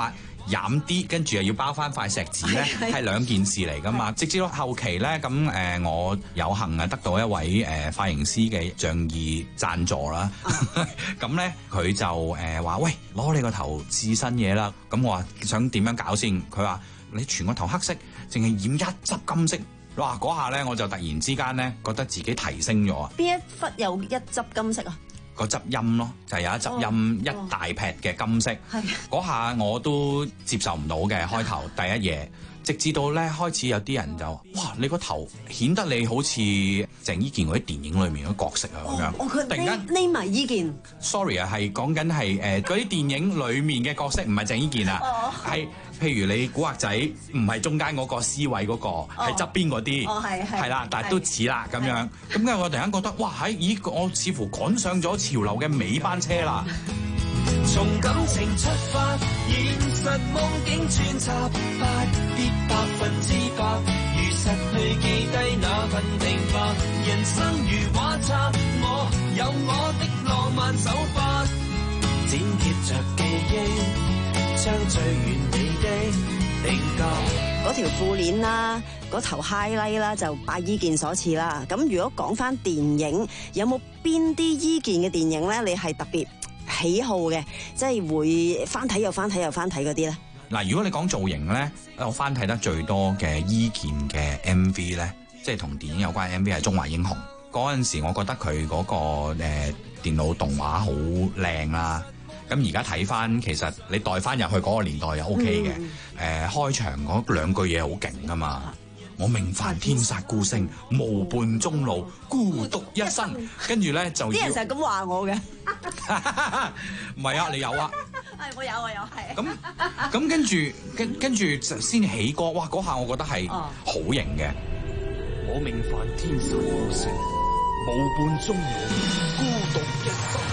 飲啲，跟住又要包翻塊錫紙咧，係兩件事嚟噶嘛。直至到後期咧，咁誒、呃、我有幸啊得到一位誒、呃、髮型師嘅仗義贊助啦。咁咧佢就誒話、呃、喂，攞你個頭試新嘢啦。咁我話想點樣搞先？佢話你全個頭黑色，淨係染一執金色。哇！嗰下咧我就突然之間咧覺得自己提升咗啊！ 邊一忽有一執金色啊？ 個執音咯，就係、是、有一執音、哦、一大劈嘅金色。嗰、哦、下我都接受唔到嘅，開頭第一嘢，直至到咧開始有啲人就哇，你個頭顯得你好似鄭伊健嗰啲電影裏面嗰角色啊咁樣。 哦，佢突然間匿埋伊健。 Sorry 啊，係講緊係誒嗰啲電影裡面嘅角色，唔係鄭伊健啊，係、哦。譬如你古惑仔唔係中間嗰個 C 位嗰、嗰個，係側、哦、邊嗰啲，係、哦、啦，但係都似啦咁樣。咁跟住我突然間覺得，哇！喺咦，我似乎趕上咗潮流嘅尾班車啦。 從感情出發，現實夢境穿插，不必百分之百，如實去記低那份明白。人生如畫冊，我有我的浪漫手法，剪貼着記憶。將最完美的定格， 嗰條褲鏈啦，嗰頭 highlight 啦，就拜伊健所賜啦。咁如果講翻電影，有冇邊啲伊健嘅電影咧？你係特別喜好嘅，即係會翻睇又翻睇又翻睇嗰啲咧？ 嗱，如果你講造型咧，我翻睇得最多嘅伊健嘅 M V 咧，即係同電影有關嘅 M V 係《中華英雄》。嗰陣時，我覺得佢嗰、嗰個誒、呃、電腦動畫好靚啦。咁而家睇翻，其實你代翻入去嗰個年代又 O K 嘅。誒、嗯呃、開場嗰兩句嘢好勁噶嘛！我命犯天煞孤星，無伴終老，孤獨一生。跟住咧就啲人成日咁話我嘅， 唔係啊，你有啊？ 係我有，我有係。 咁咁跟住跟跟住先起歌，哇！嗰下我覺得係好型嘅。 我命犯天煞孤星，無伴終老，孤獨一生。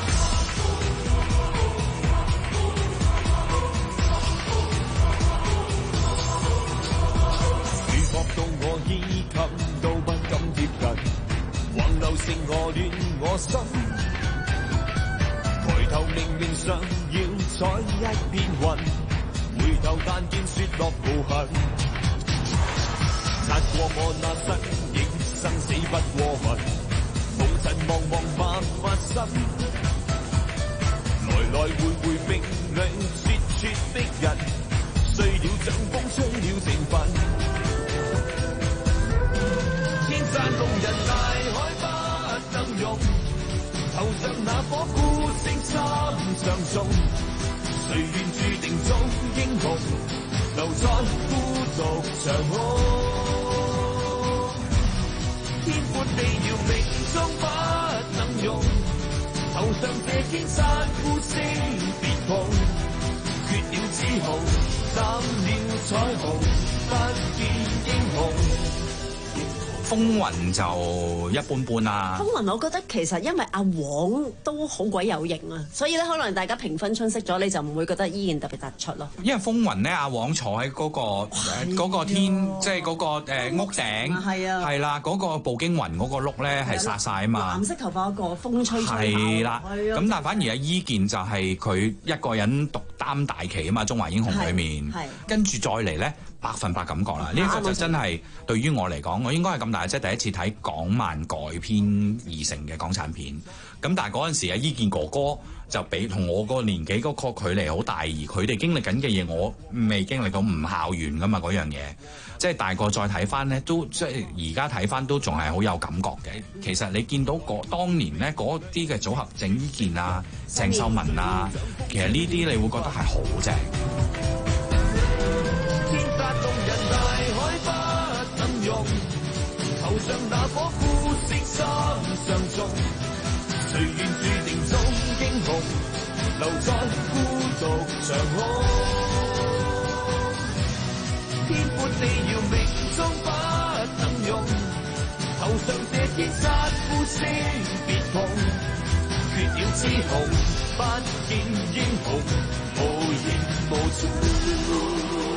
到我衣襟都不敢貼近，橫流成河亂我心。抬頭明明想要採一片雲，回頭但見雪落無痕。擦過我那身影，生死不過問，無塵茫茫百發生。來來回回冰涼雪雪的人，碎了掌風吹了情分。山路人大海不能容，頭上那顆孤星心上重，誰願注定做英雄，留在孤獨長空。天闊地遙命中不能容，頭上這天山孤星別碰，缺了紫虹，斬了彩虹，不見英雄。 風雲就一般般啦。 風雲我覺得其實因為阿黃都好鬼有型啊，所以咧可能大家評分分析咗，你就唔會覺得伊健特別突出咯。 因為風雲咧，阿黃坐喺嗰、嗰個嗰、呃嗰個天，即係嗰個誒、呃、屋頂，係啊，係啦，嗰、嗰個步驚雲嗰個碌咧係殺晒啊嘛。藍色頭髮嗰個風吹吹係啦，咁但係反而阿伊健就係佢一個人獨擔大旗啊嘛，《中華英雄》裏面，跟住再嚟咧。百分百感覺啦！呢、這個就真係對於我嚟講，我應該係咁大即係第一次睇港漫改編而成嘅港產片。咁但係嗰陣時啊，伊健哥哥就比同我個年紀嗰個距離好大，而佢哋經歷緊嘅嘢，我未經歷到，唔校園噶嘛嗰樣嘢。即係大個再睇翻咧，都即係而家睇翻都仲係好有感覺嘅。其實你見到嗰當年咧嗰啲嘅組合，鄭伊健啊、鄭秀文啊，其實呢啲你會覺得係好正。頭上那顆孤星心上重，誰願注定做英雄，留在孤獨長空。天闊地遙命中不能容，頭上這天煞孤星別碰，缺了紫虹，不見英雄，無影無蹤。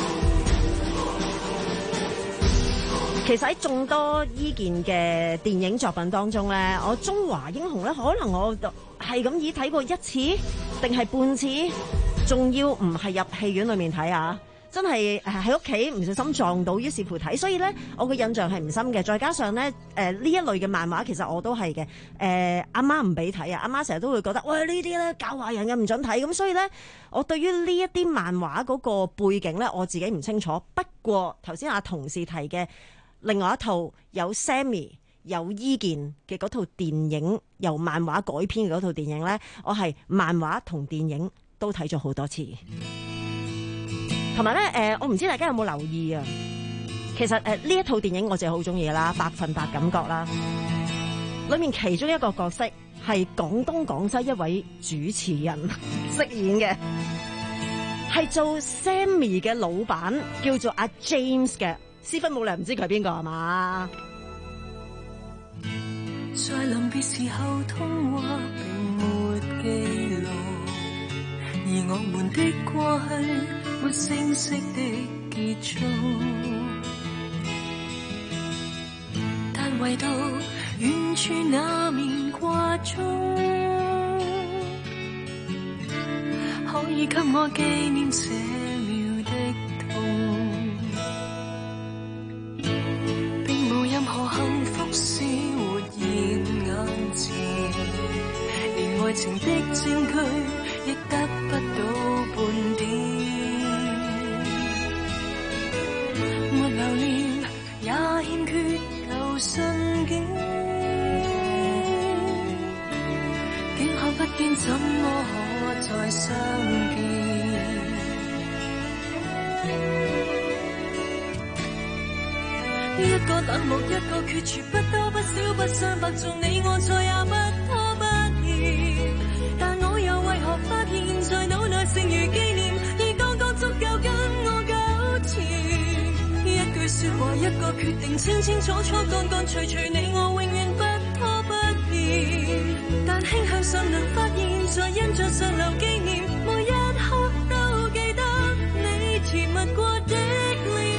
其實喺眾多伊健嘅電影作品當中咧，我《中華英雄》咧，可能我係咁已睇過一次定係半次。 仲要唔係入戲院裏面睇啊！真係喺屋企唔小心撞到，於是乎睇，所以咧我嘅印象係唔深嘅。再加上咧誒呢一類嘅漫畫，其實我都係嘅。誒阿媽唔俾睇啊，阿媽成日都會覺得喂，呢啲咧教壞人嘅唔准睇，咁所以咧我對於呢一啲漫畫嗰個背景咧，我自己唔清楚。不過頭先阿同事提嘅另外一套有 Sammy 有伊健嘅嗰套電影，由漫畫改編嘅嗰套電影咧，我係漫畫同電影都睇咗好多次。同埋咧，誒，我唔知大家有冇留意啊？其實誒，呢一套電影我就好中意啦，百分百感覺啦。裏面其中一個角色係廣東廣西一位主持人飾演嘅，係做 Sammy 嘅老闆，叫做阿 James 嘅。師傅冇理由唔知佢係邊個係嘛？ 在臨別時候，通話並沒記錄，而我們的過去。沒聲息的結束，但唯獨遠處那面掛鐘，可以給我紀念這秒的痛，並無任何幸福是活現眼前，連愛情的證據亦得不到半點。留念也欠缺舊信件，竟看不見，怎麼可再相見？一個冷漠，一個決絕，不多不少，不相伯仲，你我再也不拖不欠。但我又為何發現，在腦內剩餘紀念，已剛剛足夠跟我糾纏。一句說話，一個決定，清清楚楚，乾乾脆脆，你我永遠不拖不欠。但輕向上能發現，在印象上留紀念，每一刻都記得你甜蜜過的臉。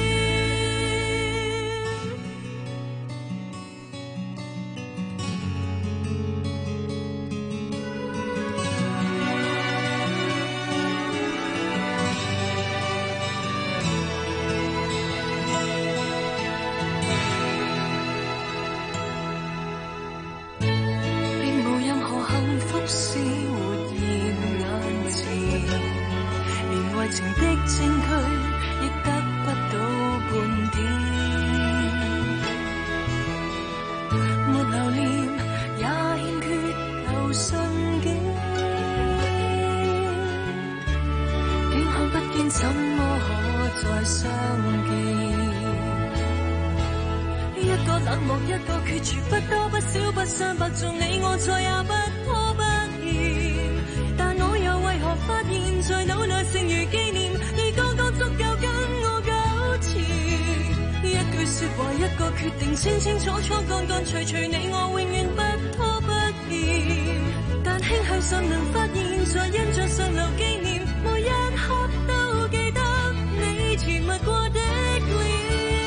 是活現眼前，連為情的證據亦得不到半點，沒留念也欠缺舊信件，竟看不見，怎麼可再相見？一個冷漠，一個決絕，不多不少，不相伯仲，你我再也不拖不。但我又為何發現，在腦內剩餘紀念，已剛剛足夠跟我糾纏。一句說話，一個決定，清清楚楚，乾乾脆脆，你我永遠不拖不欠。但輕向上能發現，在印象上留紀念，每一刻都記得你甜蜜過的臉。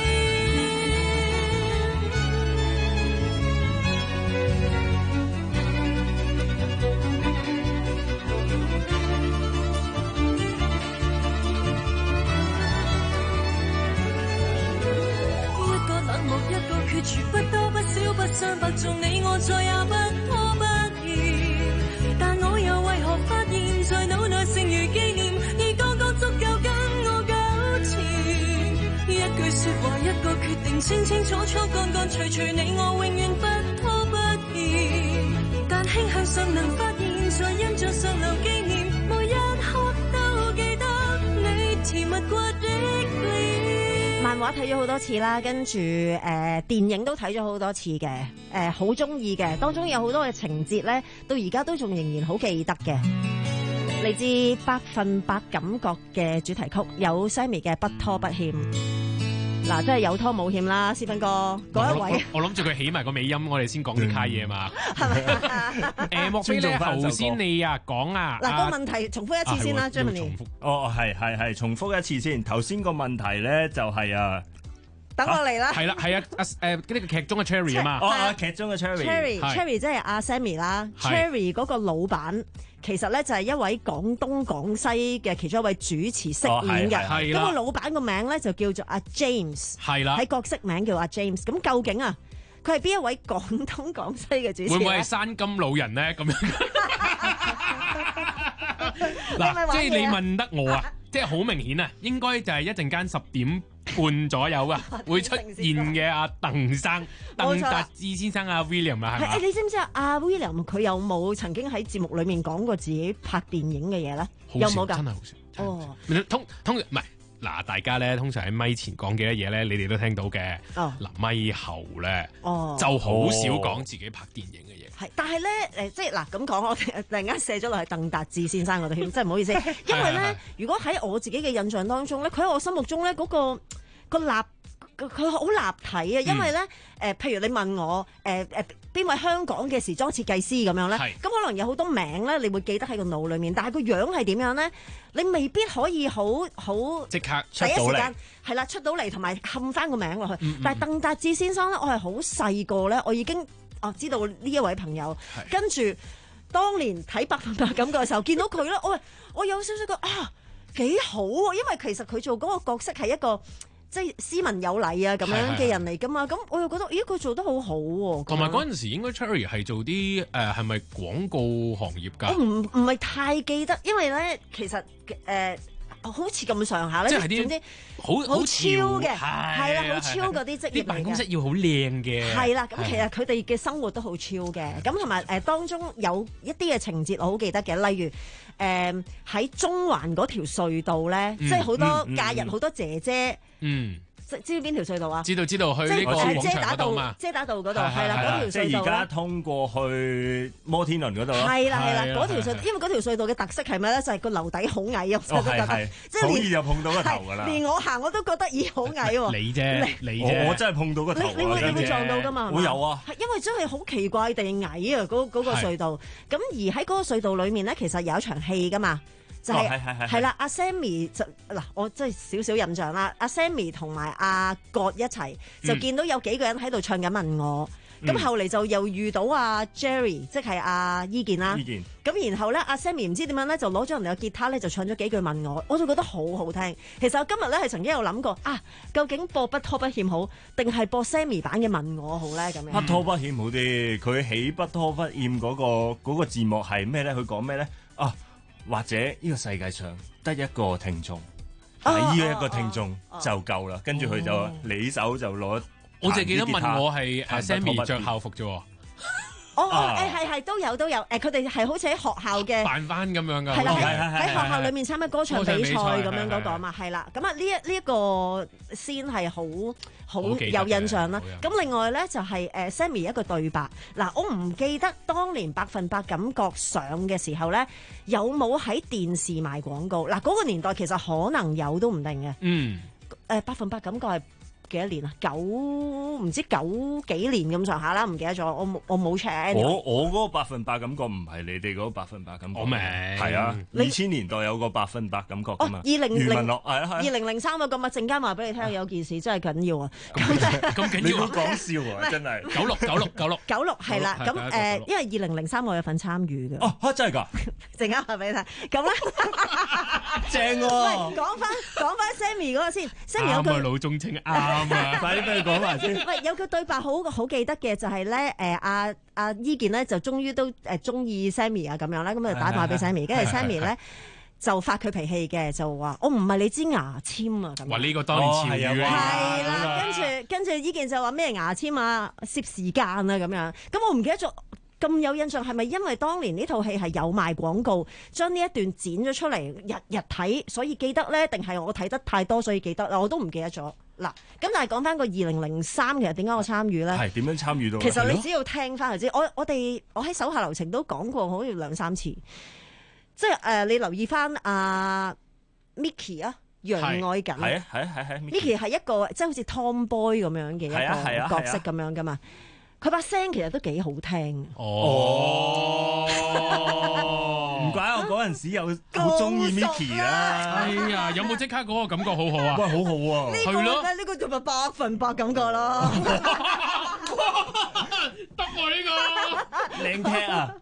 一個決絕，不多不少，不相伯仲，你我再也不拖不欠。但我又為何發現，在腦內剩餘紀念，已剛剛足夠跟我糾纏。一句說話，一個決定，清清楚楚，乾乾脆脆，你我永遠不拖不欠。但輕向上能發現，在印象上留紀念，每一刻都記得你甜蜜過的臉。 漫畫睇咗好多次啦，跟住誒、呃、電影都睇咗好多次嘅，誒好中意嘅，當中有好多嘅情節咧，到而家都仲仍然好記得嘅。嚟自百分百感覺嘅主題曲，有 Sammy 嘅不拖不欠。嗱，真係有拖冇欠啦，思芬哥嗰一位。 我諗住佢起埋個尾音，我哋先講呢卡嘢嘛。係咪？誒，莫非咧頭先你啊講啊？ 嗱，個問題重複一次先啦 Jeremy。 哦，係係係，重複一次先。頭先個問題咧就係啊， 等我嚟啦。 係啦，係啊，阿誒呢個劇中嘅 Cherry 啊嘛。 哦，劇中嘅 Cherry，Cherry 即係阿 Sammy 啦。Cherry 嗰個老闆其實咧就係一位廣東廣西嘅其中一位主持飾演嘅。咁個老闆個名咧就叫做阿 James。係啦，喺角色名叫阿 James。咁究竟啊，佢係邊一位廣東廣西嘅主持？ 會唔會係山金老人咧？咁樣嗱，即係你問得我啊，即係好明顯啊，應該就係一陣間十點半左右啊，會出現嘅阿鄧生、鄧達智先生啊 William 啊，係嘛？ 你知唔知啊？阿 William 佢有冇曾經喺節目裡面講過自己拍電影嘅嘢咧？有冇㗎？ 真係好少。哦，通通唔係嗱，大家咧通常喺咪前講幾多嘢咧，你哋都聽到嘅。哦，嗱，咪後咧，哦，就好少講自己拍電影嘅嘢。 係，但係咧誒，即係嗱咁講，我突然間射咗落去鄧達智先生嗰度添，真係唔好意思。因為咧，如果喺我自己嘅印象當中咧，佢喺我心目中咧嗰個個立佢好立體啊。因為咧誒、呃，譬如你問我誒誒邊位香港嘅時裝設計師咁樣咧，咁可能有好多名咧，你會記得喺個腦裡面，但係個樣係點樣咧？你未必可以好好即刻第一時間係啦出到嚟，同埋冚翻個名落去。嗯嗯，但係鄧達智先生咧，我係好細個咧，我已經哦知道呢一位朋友，跟住當年睇百分百感覺嘅時候，見到佢咧，我我有少少覺得啊幾好啊，因為其實佢做嗰個角色係一個即係斯文有禮啊咁樣嘅人嚟噶嘛，咁我又覺得咦佢做得好好喎。 同埋嗰陣時應該 Cherry 係做啲誒係咪廣告行業㗎？ 我唔唔係太記得，因為咧其實誒。呃好似咁上下咧， 即係啲總之好好超嘅，係啦，好超嗰啲職業嚟嘅。 啲辦公室要好靚嘅。 係啦，咁其實佢哋嘅生活都好超嘅。咁同埋誒當中有一啲嘅情節我好記得嘅，例如誒喺中環嗰條隧道咧，即係好多假日好多姐姐。嗯。知知邊條隧道啊？ 知道知道，去呢個廣場嗰度嘛？ 遮打道嗰度係啦，嗰條隧道即係而家通過去摩天輪嗰度咯。 係啦係啦，嗰條隧道，因為嗰條隧道嘅特色係咩咧？就係個樓底好矮啊！ 哦係係，即係好易就碰到個頭㗎啦。 連我行我都覺得咦好矮喎！ 你啫，你啫， 我真係碰到個頭。 你你會你會撞到㗎嘛？ 會有啊。 係因為真係好奇怪地矮啊！嗰嗰個隧道。咁而喺嗰個隧道裡面咧，其實有一場戲㗎嘛。就係係啦，阿 Sammy 就嗱，我真係少少印象啦。阿 Sammy 同埋阿葛一齊就見到有幾個人喺度唱緊問我，咁、嗯、後嚟就又遇到阿 Jerry， 即係阿伊健啦。伊健咁然後咧，阿 Sammy 唔知點樣咧，就攞咗人哋嘅吉他咧，就唱咗幾句問我，我就覺得好好聽。其實我今日咧係曾經有諗過啊，究竟播不拖不欠好，定係播 Sammy 版嘅問我好咧？咁樣不拖不欠好啲。佢起不拖不欠嗰、嗰個嗰、嗰個字幕係咩咧？佢講咩咧？啊！或者呢個世界上得一個聽眾，係呢一個聽眾就夠啦。跟住佢就離手就攞， 我淨係記得問我係 Sammy 着校服啫。 哦，誒係係都有都有，誒佢哋係好似喺學校嘅扮翻咁樣㗎， 係啦，喺喺學校裏面參加歌唱比賽咁樣嗰個嘛，係啦。咁啊呢一呢一個先係好好有印象啦。咁另外咧就係誒 Sammy 一個對白，嗱我唔記得當年百分百感覺上嘅時候咧，有冇喺電視賣廣告？嗱嗰個年代其實可能有都唔定嘅。嗯。誒百分百感覺係幾多年啊？九唔知九幾年咁上下啦，唔記得咗。我冇我冇 check。 我我嗰個百分百感覺唔係你哋嗰個百分百感覺。 我明。 係啊，二千年代有個百分百感覺㗎嘛。 二零零。 余文樂係啊係。二零零三啊，咁啊陣間話俾你聽，有件事真係緊要啊。 咁緊要。 你講笑啊！真係。 九六九六九六。 九六係啦，咁誒，因為二零零三我有份參與嘅。 哦，真係㗎。 陣間話俾你聽，咁咧。 正喎。 喂，講翻講翻 Sammy 嗰個先。Sammy 有句。 啱啊，老中青啱啊，快啲俾佢講埋先。 喂，有句對白好好記得嘅就係咧，誒阿阿伊健咧就終於都誒中意 Sammy 啊咁樣啦，咁就打電話俾 Sammy，跟住 Sammy 咧就發佢脾氣嘅，就話我唔係你支牙籤啊咁。 哇！呢個當然潮語啊。 係啦，跟住跟住伊健就話咩牙籤啊，攝時間啊咁樣。咁我唔記得咗。咁有印象係咪因為當年呢套戲係有賣廣告，將呢一段剪咗出嚟，日日睇，所以記得咧？定係我睇得太多所以記得啦？我都唔記得咗。嗱，咁但係講翻個二零零三，其實點解我參與咧？ 係點樣參與到？ 其實你只要聽翻就知。我我哋我喺手下留情都講過，好似兩三次。即係誒、呃，你留意翻阿 Micky 啊，楊愛瑾。 係啊係啊係係。 Micky 係一個即係好似 Tomboy 咁樣嘅一個角色咁樣噶嘛。佢把聲其實都幾好聽。 哦， 唔怪我嗰陣時有好中意 Micky 啦。 哎呀，有冇即刻嗰個感覺好好啊？ 喂，好好啊！ 係咯，呢個就咪百分百感覺啦。 得我呢個靚踢啊！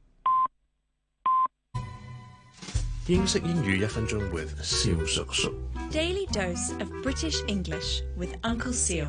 英式英語一分鐘 with 蕭叔叔。 Daily dose of British English with Uncle Seal。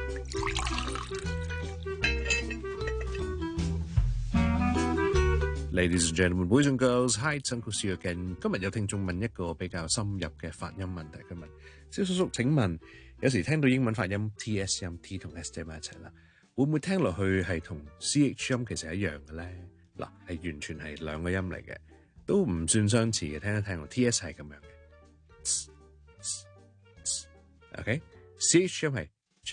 Ladies and gentlemen, boys and girls, hi, it's Uncle Seal again。今日有聽眾問一個比較深入嘅發音問題，佢問蕭叔叔：請問有時聽到英文發音 T S 音 T 同 S 喺埋一齊啦，會唔會聽落去係同 C H 音其實一樣嘅咧？嗱，係完全係兩個音嚟嘅，都唔算相似嘅。聽一聽，T S 係咁樣嘅 ，OK，C H 音係。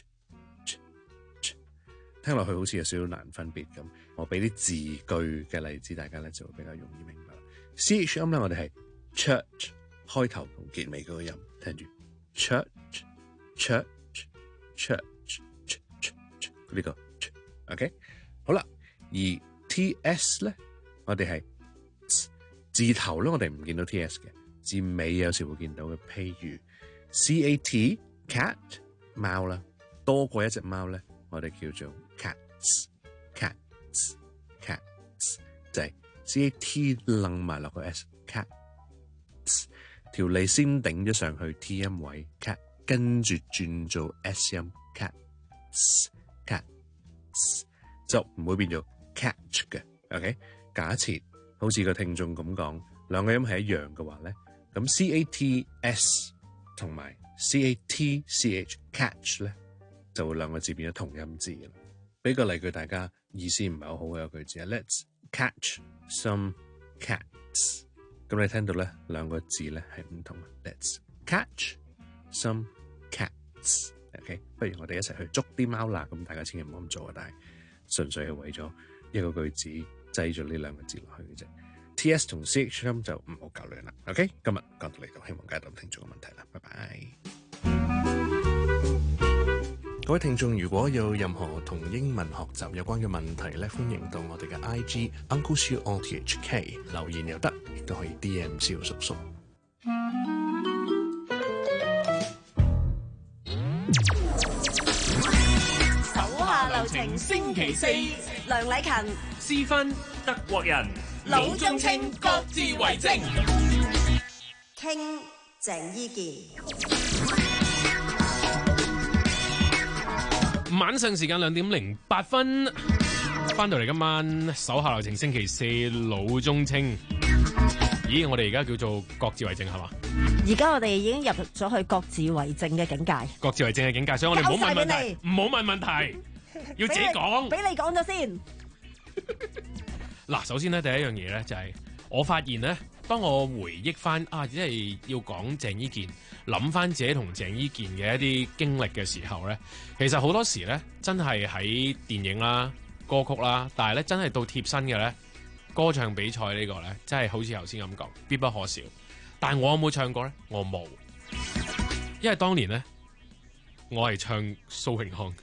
聽落去好似有少少難分別咁，我俾啲字句嘅例子，大家咧就會比較容易明白啦。C H 音咧，我哋係 church 開頭同結尾嗰個音，聽住 church church church church 呢個 OK 好啦。而 T S 咧，我哋係字頭咧，我哋唔見到 T S 嘅，字尾有時會見到嘅。譬如 C A T cat 貓啦，多過一隻貓咧，我哋叫做 cats cats cats， 就係 C A T 楞埋落個 S cats， 條脷先頂咗上去 T 音位 cat， 跟住轉做 S 音 cats cats， 就唔會變做 catch 嘅。 OK， 假設好似個聽眾咁講，兩個音係一樣嘅話咧，咁 C A T S 同埋 C A T C H catch 咧，就會兩個字變咗同音字嘅。俾個例句，大家意思唔係好好嘅句子啊。Let's catch some cats。咁你聽到咧兩個字咧係唔同嘅。Let's catch some cats。OK， 不如我哋一齊去捉啲貓啦。咁大家千祈唔好咁做啊！但係純粹係為咗一個句子擠咗呢兩個字落去嘅啫。T S 同 C H 音就唔好搞亂啦。OK， 今日講到呢度，希望解答聽眾嘅問題啦。拜拜。各位聽眾，如果有任何同英文學習有關嘅問題咧，歡迎到我哋嘅 I G Uncle Siu O T H K 留言又得，亦都可以 D M 蕭叔叔。 手下留情，星期四，梁禮勤、 思芬、 德國人、 魯中清各自為政， 傾鄭伊健。 晚上時間兩點零八分，翻到嚟今晚手下留情星期四老中青。咦，我哋而家叫做各自為政係嘛？ 而家我哋已經入咗去各自為政嘅境界。 各自為政嘅境界，所以我哋唔好問問題，唔好問問題，要自己講。 俾你講咗先。 嗱，首先咧第一樣嘢咧就係、是，我發現咧，當我回憶翻啊，即係要講鄭伊健。諗翻自己同鄭伊健嘅一啲經歷嘅時候咧，其實好多時咧真係喺電影啦、歌曲啦，但係咧真係到貼身嘅咧，歌唱比賽呢個咧，真係好似頭先咁講，必不可少。但係我有冇唱過咧？我冇，因為當年咧，我係唱蘇永康。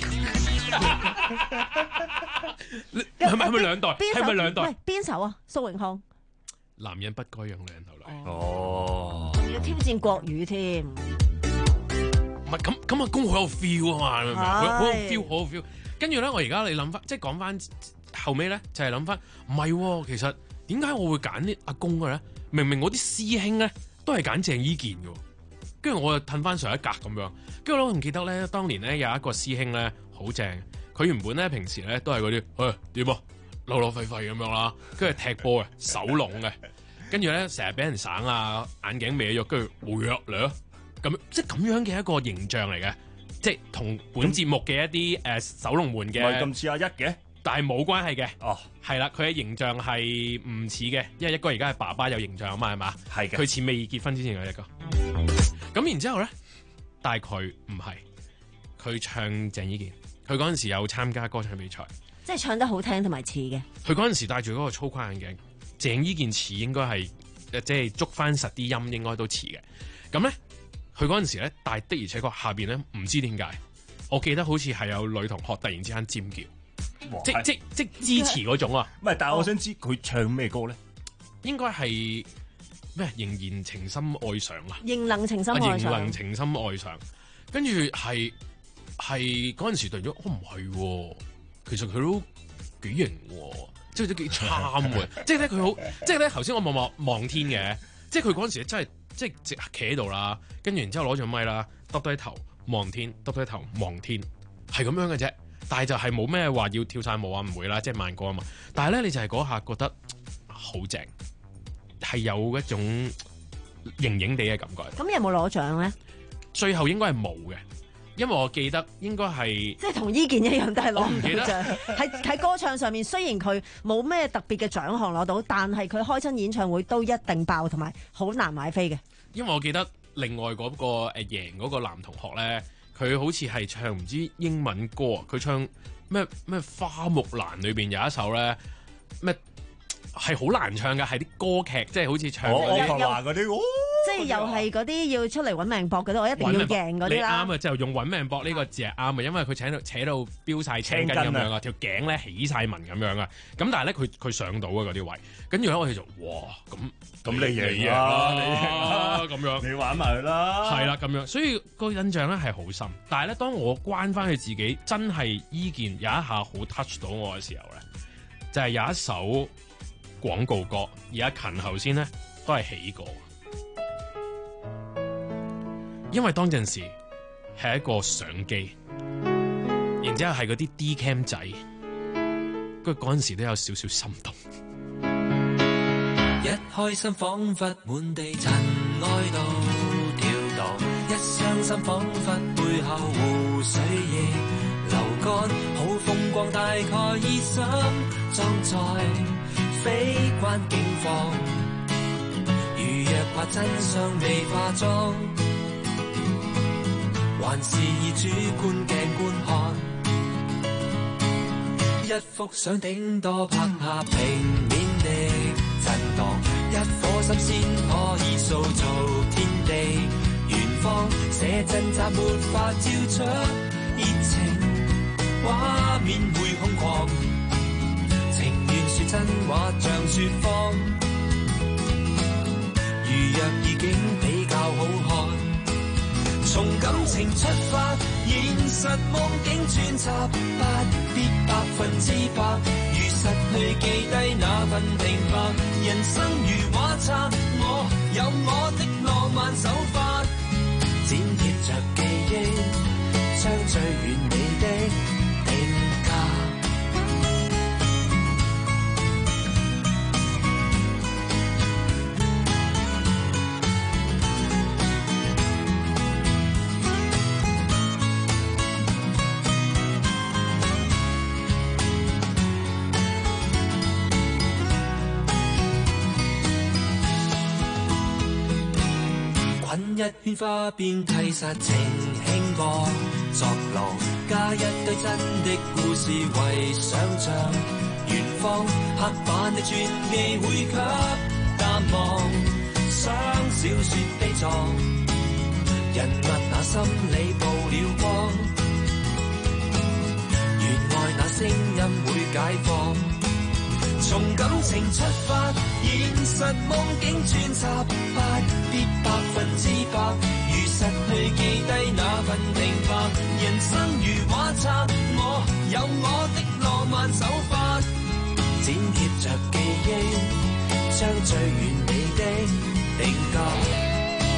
係咪係咪兩代？係咪兩代？ 邊首啊？蘇永康。 男人不該讓女人頭來。 哦。 要挑戰國語添。 唔係咁咁，阿公好有 feel 啊嘛，好好有 feel， 好有 feel。跟住咧，我而家你諗翻，即係講翻後尾咧，就係諗翻，唔係，其實點解我會揀啲阿公嘅咧？明明我啲師兄咧都係揀鄭伊健嘅，跟住我又褪翻上一格咁樣。跟住我仲記得咧，當年咧有一個師兄咧好正，佢原本咧平時咧都係嗰啲，誒點啊，流流費費咁樣啦，跟住踢波嘅，手籠嘅，跟住咧成日俾人省啊，眼鏡歪咗，跟住冇約咧，咁即係咁樣嘅一個形象嚟嘅，即係同本節目嘅一啲誒、呃、守龍門嘅，唔係咁似阿一嘅，但係冇關係嘅。 哦，係啦，佢嘅形象係唔似嘅，因為一個而家係爸爸有形象啊嘛，係嘛？係嘅。佢似未結婚之前嘅一個。咁然之後咧，大概唔係，佢唱鄭伊健，佢嗰陣時有參加歌唱比賽， 即係唱得好聽同埋似嘅。 佢嗰陣時戴住嗰個粗框眼鏡，鄭伊健似應該係即係捉翻實啲音，應該都似嘅。咁咧，佢嗰陣時咧，但係的而且確下邊咧唔知點解，我記得好似係有女同學突然之間尖叫，即即即支持嗰種啊！ 唔係，但係我想知佢唱咩歌咧？ 應該係咩？仍然情深愛上啊！ 仍能情深愛上， 仍能情深愛上。跟住係係嗰陣時突然咗，哦唔係喎，其實佢都幾型喎，即係都幾 charm 嘅。即係咧佢好，即係咧頭先我望望望天嘅，即係佢嗰陣時真係即係直企喺度啦，跟住然之後攞住咪啦，耷低頭望天，耷低頭望天，係咁樣嘅啫。但係就係冇咩話要跳晒舞啊，唔會啦，即係慢歌啊嘛。但係咧，你就係嗰下覺得好正，係有一種型型地嘅感覺。 咁有冇攞獎咧？ 最後應該係冇嘅，因為我記得應該係即係同伊健一樣，都係攞唔到獎。喺喺歌唱上面，雖然佢冇咩特別嘅獎項攞到，但係佢開親演唱會都一定爆，同埋好難買飛嘅。 因為我記得另外嗰、嗰個誒贏嗰個男同學咧。佢好似係唱唔知英文歌啊！佢唱咩咩花木蘭裏邊有一首咧，咩係好難唱嘅，係啲歌劇，即係好似唱嗰啲嗰啲， 即係又係嗰啲要出嚟揾命搏嗰啲，我一定要贏嗰啲啦。 你啱啊，就用揾命搏呢個字係啱啊，因為佢扯到扯到飆晒青筋咁樣啊，條頸咧起晒紋咁樣啊。咁但係咧，佢佢上到啊嗰啲位，跟住咧我哋就哇咁咁你贏啦，你贏啦咁樣， 你玩埋佢啦， 係啦咁樣，所以個印象咧係好深。但係咧，當我關翻去自己真係依件有一下好 touch 到我嘅時候咧，就係、是、有一首廣告歌，而阿勤頭先咧都係起過。因為當陣時係一個相機，然之後係嗰啲 D cam 仔，佢嗰陣時都有少少心動。 一開心彷彿滿地塵埃都跳動，一傷心彷彿背後湖水亦流乾，好風光大概已想裝載非關境況，如若怕真相未化妝，還是以主觀鏡觀看，一幅相頂多拍下平面的震盪，一顆心先可以塑造天地遠方，寫真集沒法照出熱情，畫面會空曠，情願說真話像說謊，如若意境比較好看，從感情出發，現實夢境穿插，不必百分之百，如失去記低那份平凡。人生如畫冊，我有我的浪漫手法，剪貼着記憶，將最完美的定格。一圈花邊替殺情輕薄作路，加一堆真的故事為想像，遠方黑板的傳記會給淡忘，想小說悲壯，人物那心理曝了光，原來那聲音會解放，從感情出發，現實夢境穿插，不必百分之百，如失去記低那份平凡。人生如畫冊，我有我的浪漫手法，剪貼着記憶，將最完美的定格。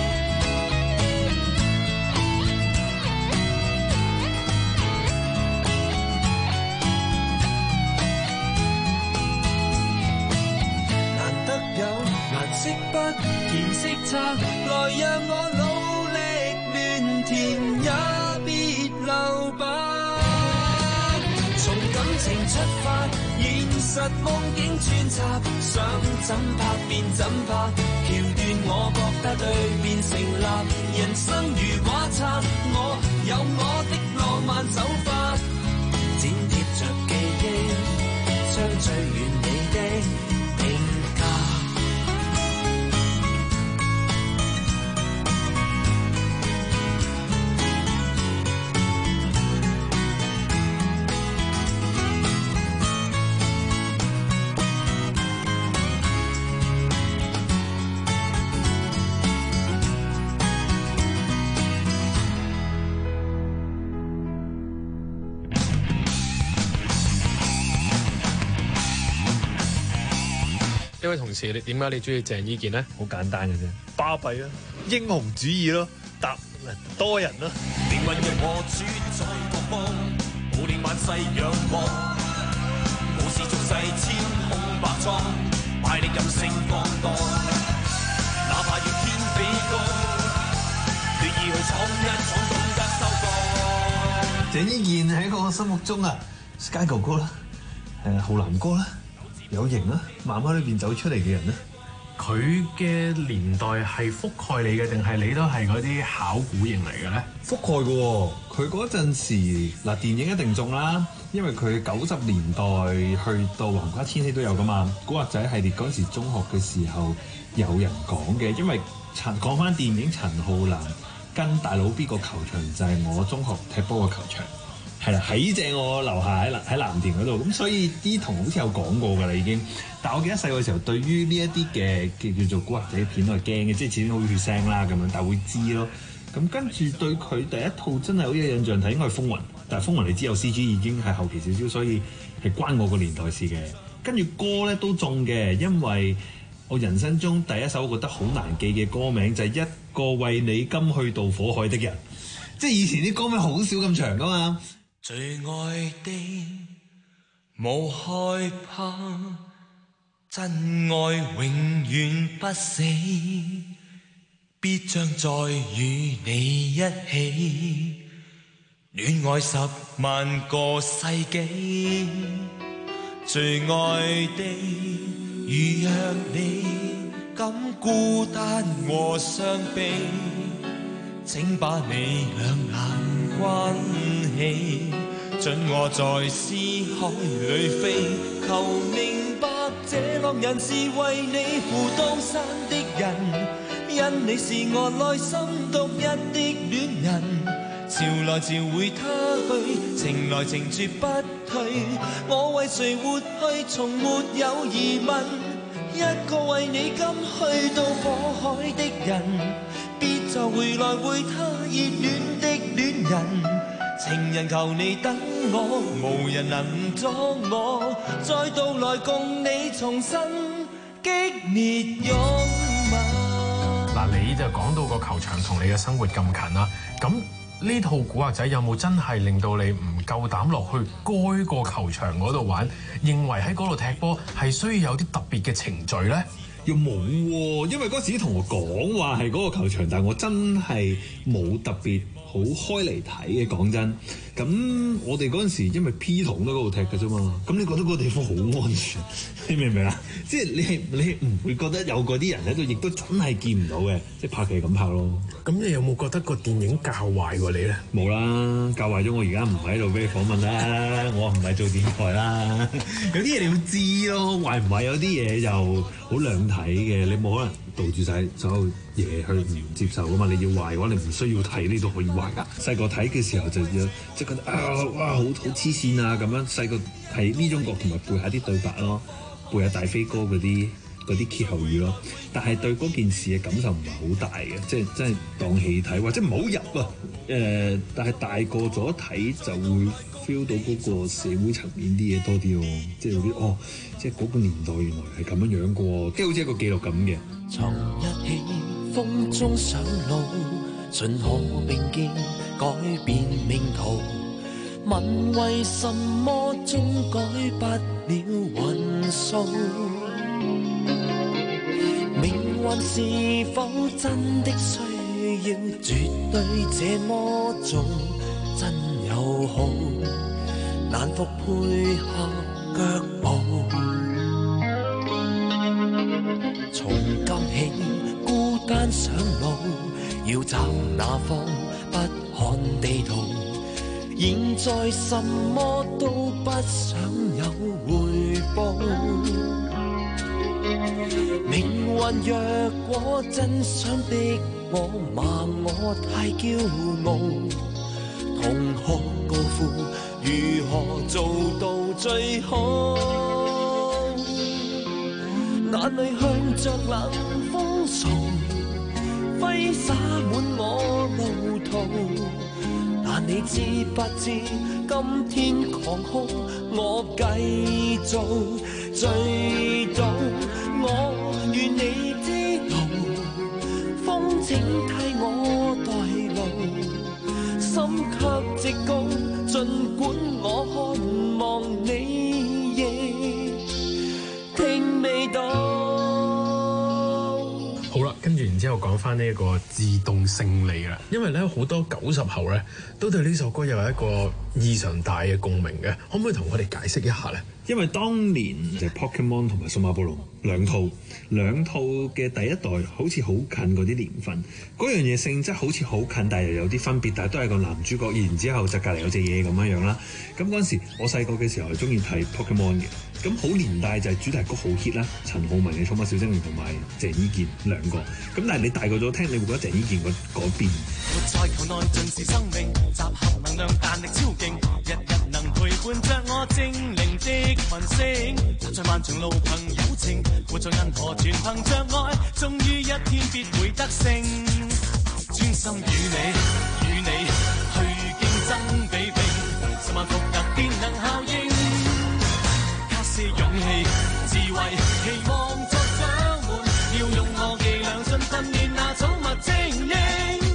色筆填色冊，來讓我努力亂填，也別留白。從感情出發，現實夢境穿插，想怎拍便怎拍，橋段我覺得對便成立。人生如畫冊，我有我的浪漫手法，剪貼着記憶，將最完美的定格。 呢位同事，你點解你中意鄭伊健呢？ 好簡單嘅啫，巴閉咯，英雄主義咯，搭多人咯。 命運讓我主宰各方，無念萬世仰望，無視俗世千空百瘡，賣力任性放蕩，哪怕越天比高，決意去闖一闖，懂得收放。 鄭伊健喺我心目中啊 ，Sky 哥哥啦，誒浩南哥啦。有型啦，漫畫裏邊走出嚟嘅人咧， 佢嘅年代係覆蓋你嘅，定係你都係嗰啲考古型嚟嘅咧？ 覆蓋嘅喎，佢嗰陣時嗱電影一定中啦，因為佢九十年代去到橫跨千禧都有噶嘛。古惑仔系列嗰陣時中學嘅時候有人講嘅，因為陳講翻電影陳浩南跟大佬 B 個球場就係我中學踢波嘅球場。係啦，喺正我樓下喺喺藍田嗰度，咁所以啲同好似有講過㗎啦已經。但我記得細個時候對於呢一啲嘅叫叫做古惑仔片都係驚嘅，即係始終好血腥啦咁樣，但係會知咯。咁跟住對佢第一套真係好有印象睇，應該係《風雲》，但係《風雲》你知有 C G 已經係後期少少，所以係關我個年代事嘅。跟住歌咧都中嘅，因為我人生中第一首我覺得好難記嘅歌名就係、是《一個為你甘去到火海的人》，即係以前啲歌名好少咁長㗎嘛。 最愛的無害怕，真愛永遠不死，必將再與你一起，戀愛十萬個世紀。最愛的如若你感孤單和傷悲，請把你兩眼關起，准我在思海裏飛，求明白這浪人是為你赴東山的人，因你是我內心獨一的戀人。潮來潮會他去，情來情絕不退，我為誰活去，從沒有疑問。一個為你甘去到火海的人，必就回來會他熱戀的戀人。情人求你等我，無人能阻我，再到來共你重新激烈擁吻。 嗱，你就講到個球場同你嘅生活咁近啦，咁呢套古惑仔有冇真係令到你唔夠膽落去該個球場嗰度玩？認為喺嗰度踢波係需要有啲特別嘅程序咧？ 又冇喎，因為嗰時同我講話係嗰個球場，但係我真係冇特別好開嚟睇嘅，講真。咁我哋嗰陣時因為 P 堂都嗰度踢嘅啫嘛，咁你覺得嗰個地方好安全，你明唔明啊？即係你係你唔會覺得有嗰啲人喺度，亦都真係見唔到嘅，即係拍戲咁拍咯。 咁你有冇覺得個電影教壞過你咧？ 冇啦，教壞咗我而家唔喺度俾你訪問啦，我唔係做電台啦。有啲嘢你要知咯，壞唔壞有啲嘢又好兩睇嘅，你冇可能導住晒所有嘢去唔接受噶嘛。你要壞嘅話，你唔需要睇呢都可以壞噶。細個睇嘅時候就要即係覺得啊，哇，好好黐線啊咁樣。細個睇呢種角同埋背下啲對白咯，背下大飛哥嗰啲嗰啲歇後語咯。但係對嗰件事嘅感受唔係好大嘅，即係真係當戲睇或者唔好入啊。誒、呃，但係大個咗睇就會 feel 到嗰個社會層面啲嘢多啲咯，即係有啲哦，即係嗰個年代原來係咁樣樣過，即係好似一個記錄咁嘅。 從一起風中上路，盡可並肩改變命途。問為什麼終改不了運數？命運是否真的需要絕對這麼做？真友好難復配合腳步。從今起孤單上路，要找哪方不看地圖。現在什麼都不想有回報。命運若果真想逼我，罵我太驕傲。同學高呼，如何做到最好？眼淚向着冷風掃，揮灑滿我路途。但你知不知，今天狂哭，我繼續醉倒。 我與你的路，風景替我代勞，心卻直高，儘管我渴望你亦聽未到。 好啦，跟住然之後講翻呢一個自動勝利啦，因為咧好多九十後咧都對呢首歌有一個異常大嘅共鳴嘅，可唔可以同我哋解釋一下咧？ 因為當年就 Pokemon 同埋數碼暴龍兩套兩套嘅第一代好似好近嗰啲年份，嗰樣嘢性質好似好近，但係又有啲分別，但係都係個男主角，然之後就隔離有隻嘢咁樣樣啦。咁嗰陣時我細個嘅時候係中意睇 Pokemon 嘅，咁好連帶就係主題曲好 hit 啦，陳浩民嘅《寵物小精靈》同埋鄭伊健兩個。咁但係你大個咗聽，你會覺得鄭伊健嗰嗰邊。 活在球內盡是生命，集合能量彈力超勁，日日能陪伴着我精靈的群星，走在漫長路憑友情，活在銀河全憑着愛，終於一天必會得勝。專心與你與你去競爭比拼，十萬伏特電能效應，卡些勇氣智慧期望作獎門，要用我伎倆盡訓練那寵物精英。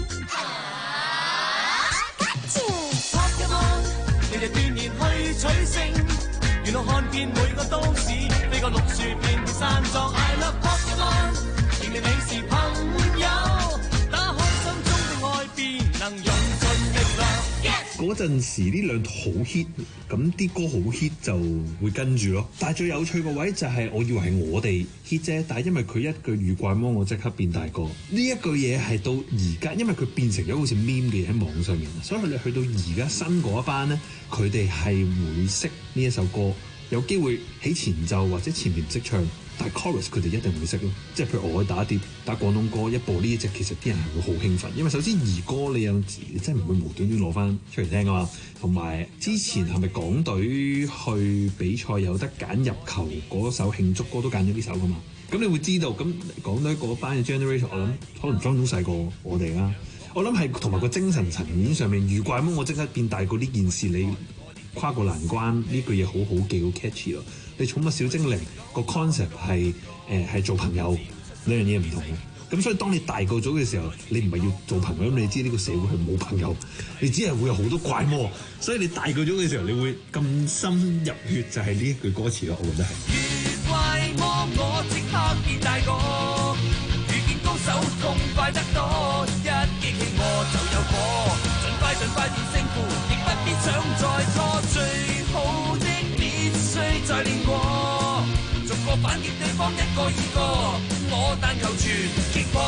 日日鍛鍊去取勝，沿路看見每個都市，飛過綠樹便散作 I love Pokemon， 認定你是朋友，打開心中的愛便能用盡力量。 嗰陣時呢兩套好 hit，咁啲歌好 hit 就會跟住咯。但係最有趣個位就係，我以為係我哋 hit 啫，但係因為佢一句遇怪魔，我即刻變大個。呢一句嘢係到而家，因為佢變成咗好似 meme 嘅嘢喺網上面，所以你去到而家新嗰一班咧，佢哋係會識呢一首歌，有機會喺前奏或者前面唔識唱，但係 chorus 佢哋一定會識咯。即係譬如我去打碟打廣東歌，一播呢一隻，其實啲人係會好興奮，因為首先兒歌你有時你真係唔會無端端攞翻出嚟聽啊嘛。同埋之前係咪港隊去比賽有得揀入球嗰首慶祝歌都揀咗呢首噶嘛？咁你會知道，咁港隊嗰班嘅 generation， 我諗可能分分鐘細過我哋啦。我諗係同埋個精神層面上面，遇怪魔我即刻變大過呢件事，你跨過難關呢句嘢好好記，好 catchy 咯。你寵物小精靈個 concept 係誒係做朋友，兩樣嘢唔同嘅。咁所以當你大個咗嘅時候，你唔係要做朋友，咁你知呢個社會係冇朋友，你只係會有好多怪魔。所以你大個咗嘅時候，你會咁深入血，就係呢一句歌詞咯。我覺得係。 遇怪魔我即刻變大個，遇見高手痛快得多，一記起我就有火，盡快盡快變勝負，亦不必想再錯，最好的必須再練過，逐個反擊對方一個二個，我但求全擊破。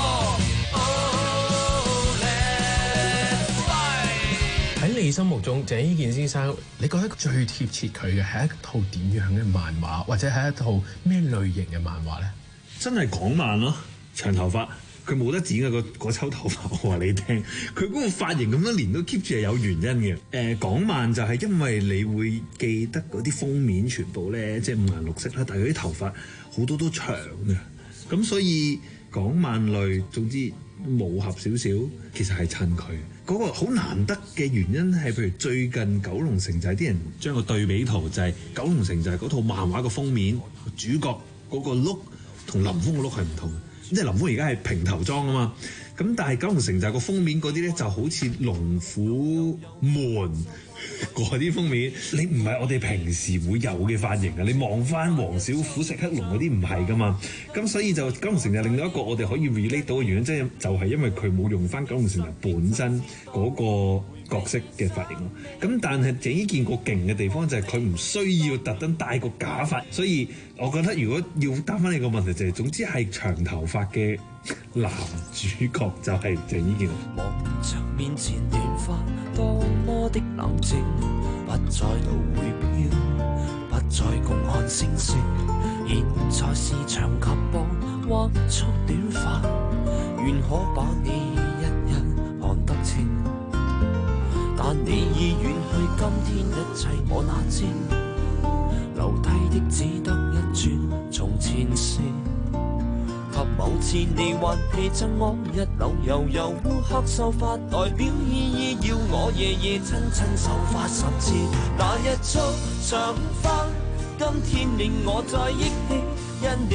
喺你心目中，鄭伊健先生，你覺得最貼切佢嘅係一套點樣嘅漫畫，或者係一套咩類型嘅漫畫咧？ 真係港漫咯，長頭髮，佢冇得剪嘅嗰抽頭髮，我話你聽，佢嗰個髮型咁多年都 keep 住係有原因嘅。誒、呃，港漫就係因為你會記得嗰啲封面全部咧，即係五顏六色啦，但係佢啲頭髮好多都長嘅，咁所以港漫類總之武俠少少，其實係襯佢。嗰個好難得嘅原因係，譬如最近九龍城就係啲人將個對比圖就係九龍城就係嗰套漫畫個封面主角嗰個 look 同林峰個 look 係唔同，即係林峰而家係平頭裝啊嘛，咁但係九龍城就係個封面嗰啲咧就好似龍虎門嗰啲封面，你唔係我哋平時會有嘅髮型啊！你望翻黃小虎、石黑龍嗰啲唔係噶嘛，咁所以就九龍城就另外一個我哋可以 relate 到嘅原因，即係就係因為佢冇用翻九龍城本身嗰個角色嘅髮型咯。咁但係鄭伊健個勁嘅地方就係佢唔需要特登戴個假髮，所以我覺得如果要答翻你個問題就係、是，總之係長頭髮嘅男主角就係鄭伊健。 望着面前短髮，多麼的冷靜，不再路會飄，不再共看星星。現在是長及膊，或束短髮，願可把你一一看得清。但你已遠去，今天一切我哪知？留低的只得一轉從前事。及某次你還氣憎我一縷悠悠烏黑秀髮，代表意義要我夜夜親親秀髮十次。那一束長髮，今天令我再憶起，因你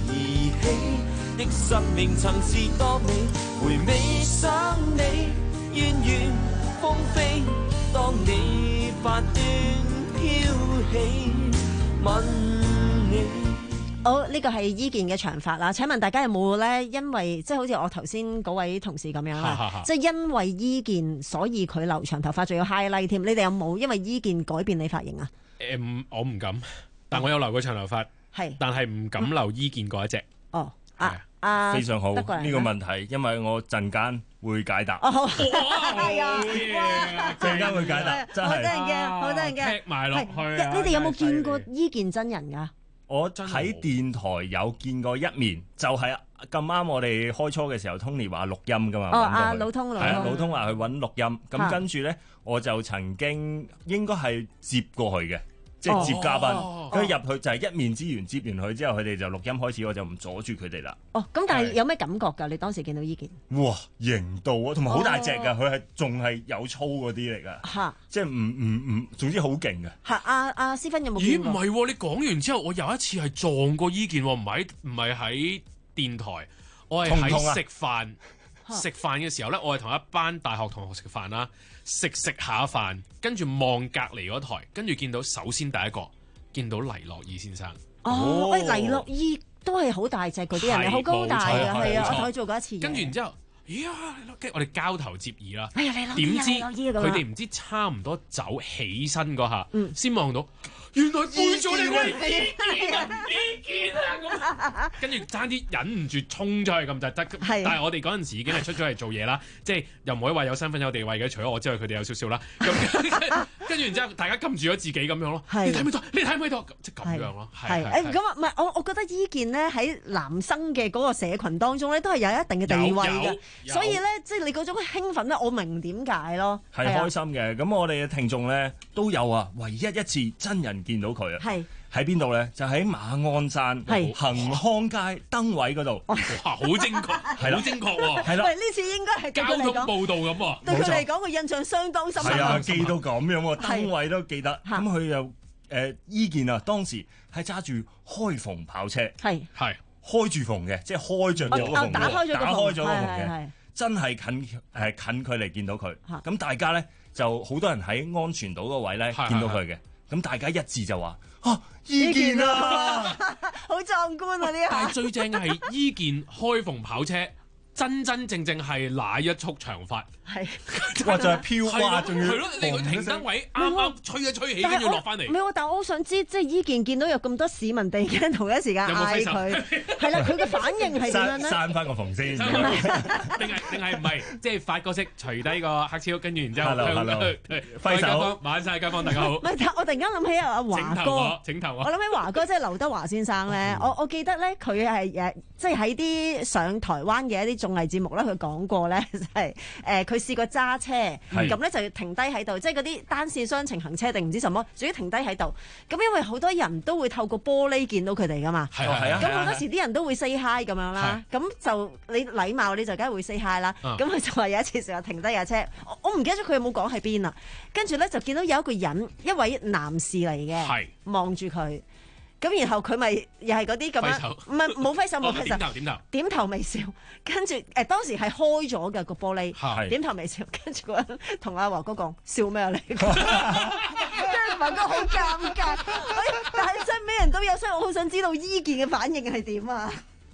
兒戲的生命曾是多美，回味想你遠遠風飛，當你發端飄起吻你。 好，呢個係伊健嘅長髮啦。請問大家有冇咧？因為即係好似我頭先嗰位同事咁樣啦，即係因為伊健，所以佢留長頭髮，仲要 highlight 添。你哋有冇因為伊健改變你髮型啊？ 誒、嗯，我唔敢，但我有留過長頭髮，係，但係唔敢留伊健嗰一隻。 哦，啊啊， 非常好呢個問題，因為我陣間會解答。 哦，好，係啊， 陣間會解答，真係好得人驚，好得人驚， 踢埋落去。 你哋有冇見過伊健真人㗎？ 我喺電台有見過一面，就係咁啱我哋開初嘅時候 ，Tony 話錄音噶嘛。 哦，阿老通， 係啊，老通話去揾錄音，咁跟住咧，我就曾經應該係接過去嘅，即係接嘉賓。跟住入去就係一面之緣，接完佢之後，佢哋就錄音開始，我就唔阻住佢哋啦。 哦，咁但係有咩感覺㗎？你當時見到伊健？ 哇，型到啊，同埋好大隻㗎，佢係仲係有粗嗰啲嚟㗎。嚇！即係唔唔唔，總之好勁嘅。 係阿阿思芬有冇咦？ 見過？ 唔係喎，你講完之後，我有一次係撞過伊健喎，唔係唔係喺電台，我係喺食飯食飯嘅時候咧，我係同一班大學同學食飯啦，食食下飯，跟住望隔離嗰台，跟住見到首先第一個見到黎諾懿先生。 哦，喂，黎諾懿都係好大隻嗰啲人，好高大嘅，係啊，我同佢做過一次。 跟住然之後，咦啊！跟住我哋交頭接耳啦。 哎呀，黎諾懿， 點知黎諾懿佢哋唔知差唔多走起身嗰下，先望到。原來背咗你喂，伊健啊，伊健啊咁，跟住爭啲忍唔住衝咗去咁就得，但係我哋嗰陣時已經係出咗嚟做嘢啦，即係又唔可以話有身份有地位嘅，除咗我之外，佢哋有少少啦。咁跟住然之後，大家撳住咗自己咁樣咯。你睇唔睇到？你睇唔睇到？即係咁樣咯。 係誒咁啊，唔係我我覺得伊健咧喺男生嘅嗰個社群當中咧，都係有一定嘅地位嘅，所以咧即係你嗰種興奮咧，我明點解咯。 係開心嘅，咁我哋嘅聽眾咧都有啊，唯一一次真人見到佢啊， 係喺邊度咧？就喺馬鞍山恒康街燈位嗰度， 哇，好精確，係啦，好精確喎， 係啦。 喂，呢次應該係交通報道咁喎， 對佢嚟講，佢印象相當深刻。 係啊，記到咁樣喎，燈位都記得。咁佢又誒伊健啊，當時係揸住開篷跑車， 係係開住篷嘅，即係開着咗個篷， 打開咗打開咗個篷嘅， 嘅，真係近誒近距離見到佢。咁大家咧就好多人喺安全島嗰位咧見到佢嘅。咁大家一致就話：啊，伊健啊， 好壯觀啊！呢下， 但係最正嘅係伊健開篷跑車，真真正正係那一束長髮， 係哇，就係飄花，仲要係咯，你個停燈位啱啱吹一吹起，跟住落翻嚟。 唔係喎，但係我好想知，即係伊健見到有咁多市民突然間同一時間嗌佢，係啦，佢嘅反應係點樣咧？ 閂翻個篷先，定係定係唔係？即係發個色，除低個黑超，跟住然之後揮手， 晚晒街坊大家好。 唔係，我突然間諗起阿華哥， 請頭我， 我諗起華哥即係劉德華先生咧。我我記得咧，佢係誒，即係喺啲上台灣嘅一啲綜藝節目咧，佢講過咧，就係誒，佢試過揸車，咁咧就停低喺度，即係嗰啲單線雙程行車定唔知什麼，仲要停低喺度。咁因為好多人都會透過玻璃見到佢哋噶嘛， 係啊係啊， 咁好多時啲人都會 say hi 咁樣啦，咁就你禮貌你就梗係會 say hi 啦。咁佢就話有一次成日停低架車，我我唔記得咗佢有冇講喺邊啦。跟住咧就見到有一個人，一位男士嚟嘅，望住佢。咁然後佢咪又係嗰啲咁樣，唔係冇揮手冇揮手， 點頭點頭， 點頭微笑。跟住誒當時係開咗嘅個玻璃，點頭微笑。跟住個人同阿華哥講：笑咩啊你？跟住華哥好尷尬，但係真咩人都有，所以我好想知道伊健嘅反應係點啊！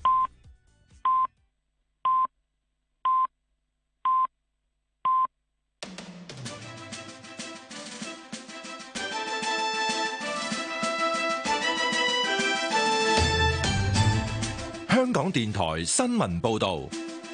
香港電台新聞報導，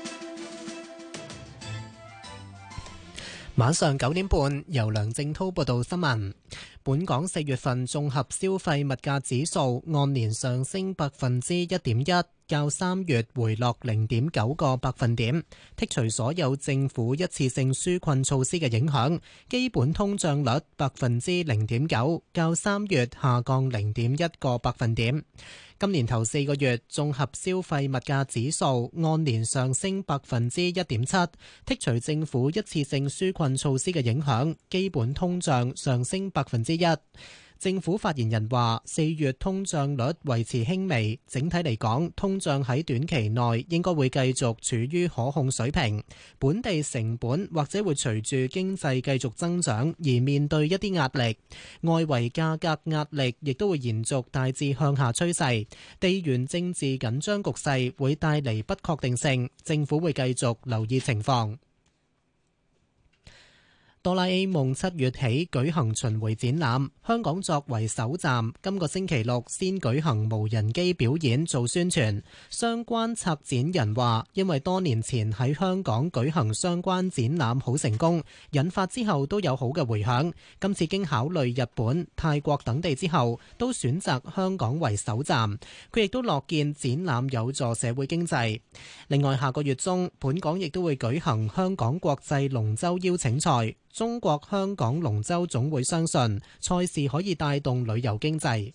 晚上九點半，由梁正滔報道新聞。本港四月份綜合消費物價指數按年上升百分之一點一，較三月回落零點九個百分點。剔除所有政府一次性紓困措施嘅影響，基本通脹率百分之零點九，較三月下降零點一個百分點。今年頭四個月綜合消費物價指數按年上升百分之一點七，剔除政府一次性紓困措施嘅影響，基本通脹上升百分之一。 政府發言人話，四月通脹率維持輕微，整體嚟講，通脹喺短期內應該會繼續處於可控水平。本地成本或者會隨住經濟繼續增長而面對一啲壓力，外圍價格壓力亦都會延續大致向下趨勢。地緣政治緊張局勢會帶嚟不確定性，政府會繼續留意情況。哆啦 A 夢七月起舉行巡迴展覽，香港作為首站，今個星期六先舉行無人機表演做宣傳。相關策展人話，因為多年前喺香港舉行相關展覽好成功，引發之後都有好嘅迴響。今次經考慮日本、泰國等地之後，都選擇香港為首站。佢亦都樂見展覽有助社會經濟。另外，下個月中，本港亦都會舉行香港國際龍舟邀請賽。中國香港龍舟總會相信賽事可以帶動旅遊經濟。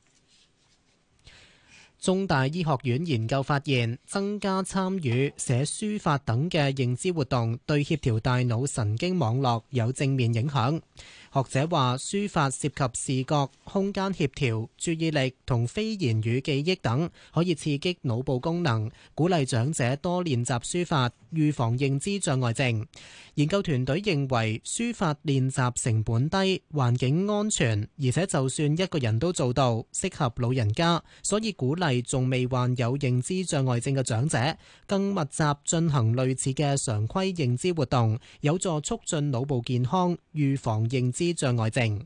中大醫學院研究發現，增加參與寫書法等嘅認知活動，對協調大腦神經網絡有正面影響。學者話，書法涉及視覺、空間協調、注意力同非言語記憶等，可以刺激腦部功能，鼓勵長者多練習書法，預防認知障礙症。研究團隊認為，書法練習成本低、環境安全，而且就算一個人都做到，適合老人家，所以鼓勵仲未患有認知障礙症嘅長者更密集進行類似嘅常規認知活動，有助促進腦部健康，預防認知障礙症。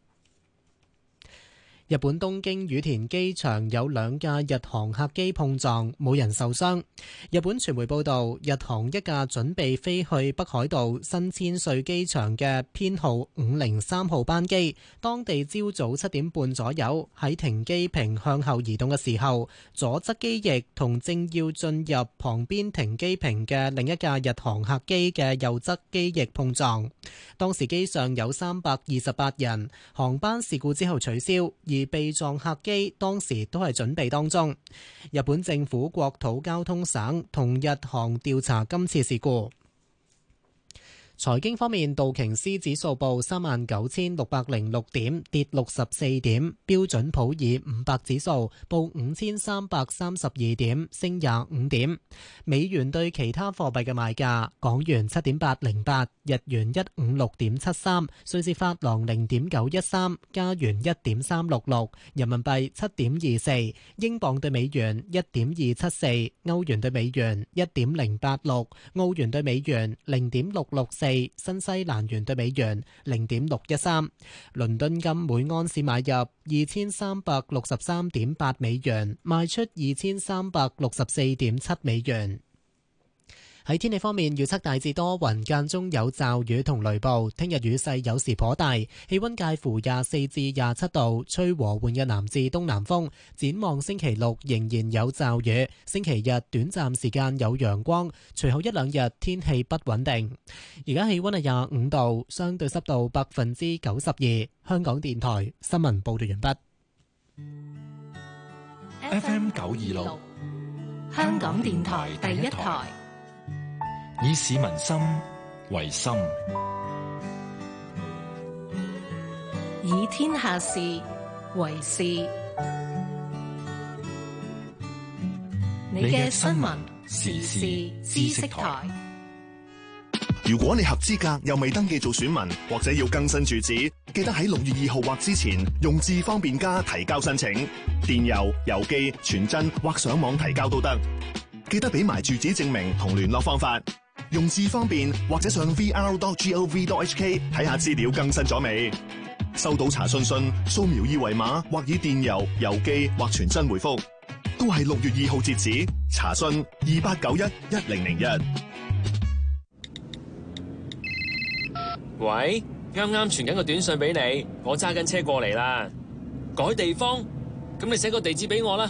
日本東京羽田機場有兩架日航客機碰撞，冇人受傷。日本傳媒報道，日航一架準備飛去北海道新千歲機場嘅編號五零三號班機，當地朝早七點半左右喺停機坪向後移動嘅時候，左側機翼同正要進入旁邊停機坪嘅另一架日航客機嘅右側機翼碰撞。當時機上有三百二十八人，航班事故之後取消，而被撞客機當時都係準備當中。日本政府國土交通省同日航調查今次事故。財經方面，道瓊斯指數報三萬九千六百零六點，跌六十四點；標準普爾五百指數報五千三百三十二點，升廿五點。美元對其他貨幣嘅賣價：港元七點八零八，日元一五六點七三，瑞士法郎零點九一三，加元一點三六六，人民幣七點二四，英鎊對美元一點二七四，歐元對美元一點零八六，澳元對美元零點六六四。新西蘭元對美元零點六一三，倫敦金每安士買入二千三百六十三點八美元，賣出二千三百六十四點七美元。喺天氣方面，預測大致多雲，間中有驟雨同雷暴。聽日雨勢有時頗大，氣溫介乎廿四至廿七度，吹和緩嘅南至東南風。展望星期六仍然有驟雨，星期日短暫時間有陽光，隨後一兩日天氣不穩定。而家氣溫係廿五度，相對濕度百分之九十二。香港電台新聞報道完畢。 F M 九二六， 香港電台第一台。 以市民心為心， 以天下事為事。你嘅新聞時事知識台。 如果你合資格又未登記做選民，或者要更新住址，記得喺六月二號或之前用智方便加提交申請，電郵、郵寄、傳真或上網提交都得。記得俾埋住址證明同聯絡方法。用智方便或者上 v r dot gov dot h k 睇下資料更新咗未？收到查詢信，掃描二維碼或以電郵、郵寄或傳真回覆，都係六月二號截止。查詢二八九一一零零一。 喂，啱啱傳緊個短信俾你，我揸緊車過嚟啦。改地方，咁你寫個地址俾我啦。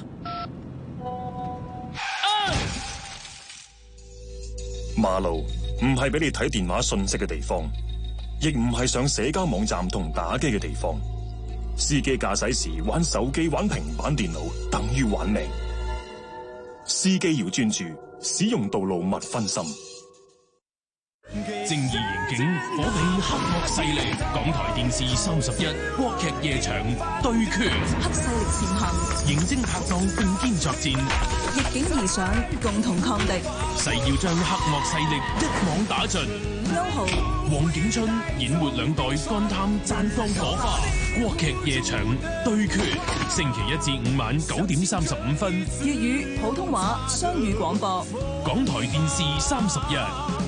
馬路唔係俾你睇電話信息嘅地方，亦唔係上社交網站同打機嘅地方。司機駕駛時玩手機、玩平板電腦，等於玩命。司機要專注，使用道路勿分心。 正義刑警火並黑幕勢力。港台電視三十一國劇夜場對決， 黑勢力潛行， 認真拍檔並肩作戰， 逆境而上，共同抗敵。 誓要將黑幕勢力一網打盡。 歐豪、 黃景春演活兩代幹探綻放火花。國劇夜場對決，星期一至五晚九點三十五分， 粵語、普通話雙語廣播。 港台電視三十一。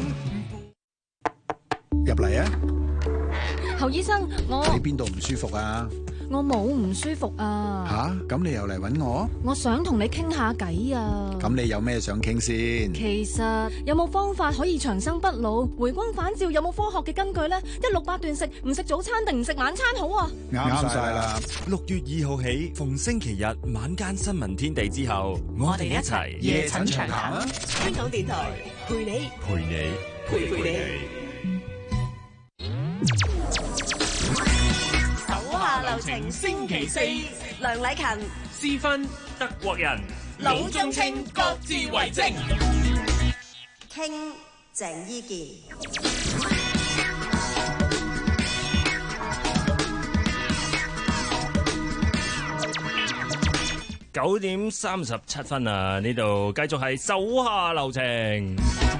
入嚟啊！ 侯醫生，我你邊度唔舒服啊？ 我冇唔舒服啊！ 吓，咁你又嚟搵我？ 我想同你傾下偈啊！ 咁你有咩想傾先？ 其實有冇方法可以長生不老、回光返照？有冇科學嘅根據呢？一六八斷食，唔食早餐定唔食晚餐好啊？ 啱晒啦！ 六月二號起，逢星期日晚間新聞天地之後，我哋一齊夜診長談。 香港電台陪你， 陪你， 陪陪你。手下留情，星期四，梁禮勤、 私分德國人， 老中青各自為政， 傾鄭伊健。 九點三十七分啊！呢度繼續係手下留情。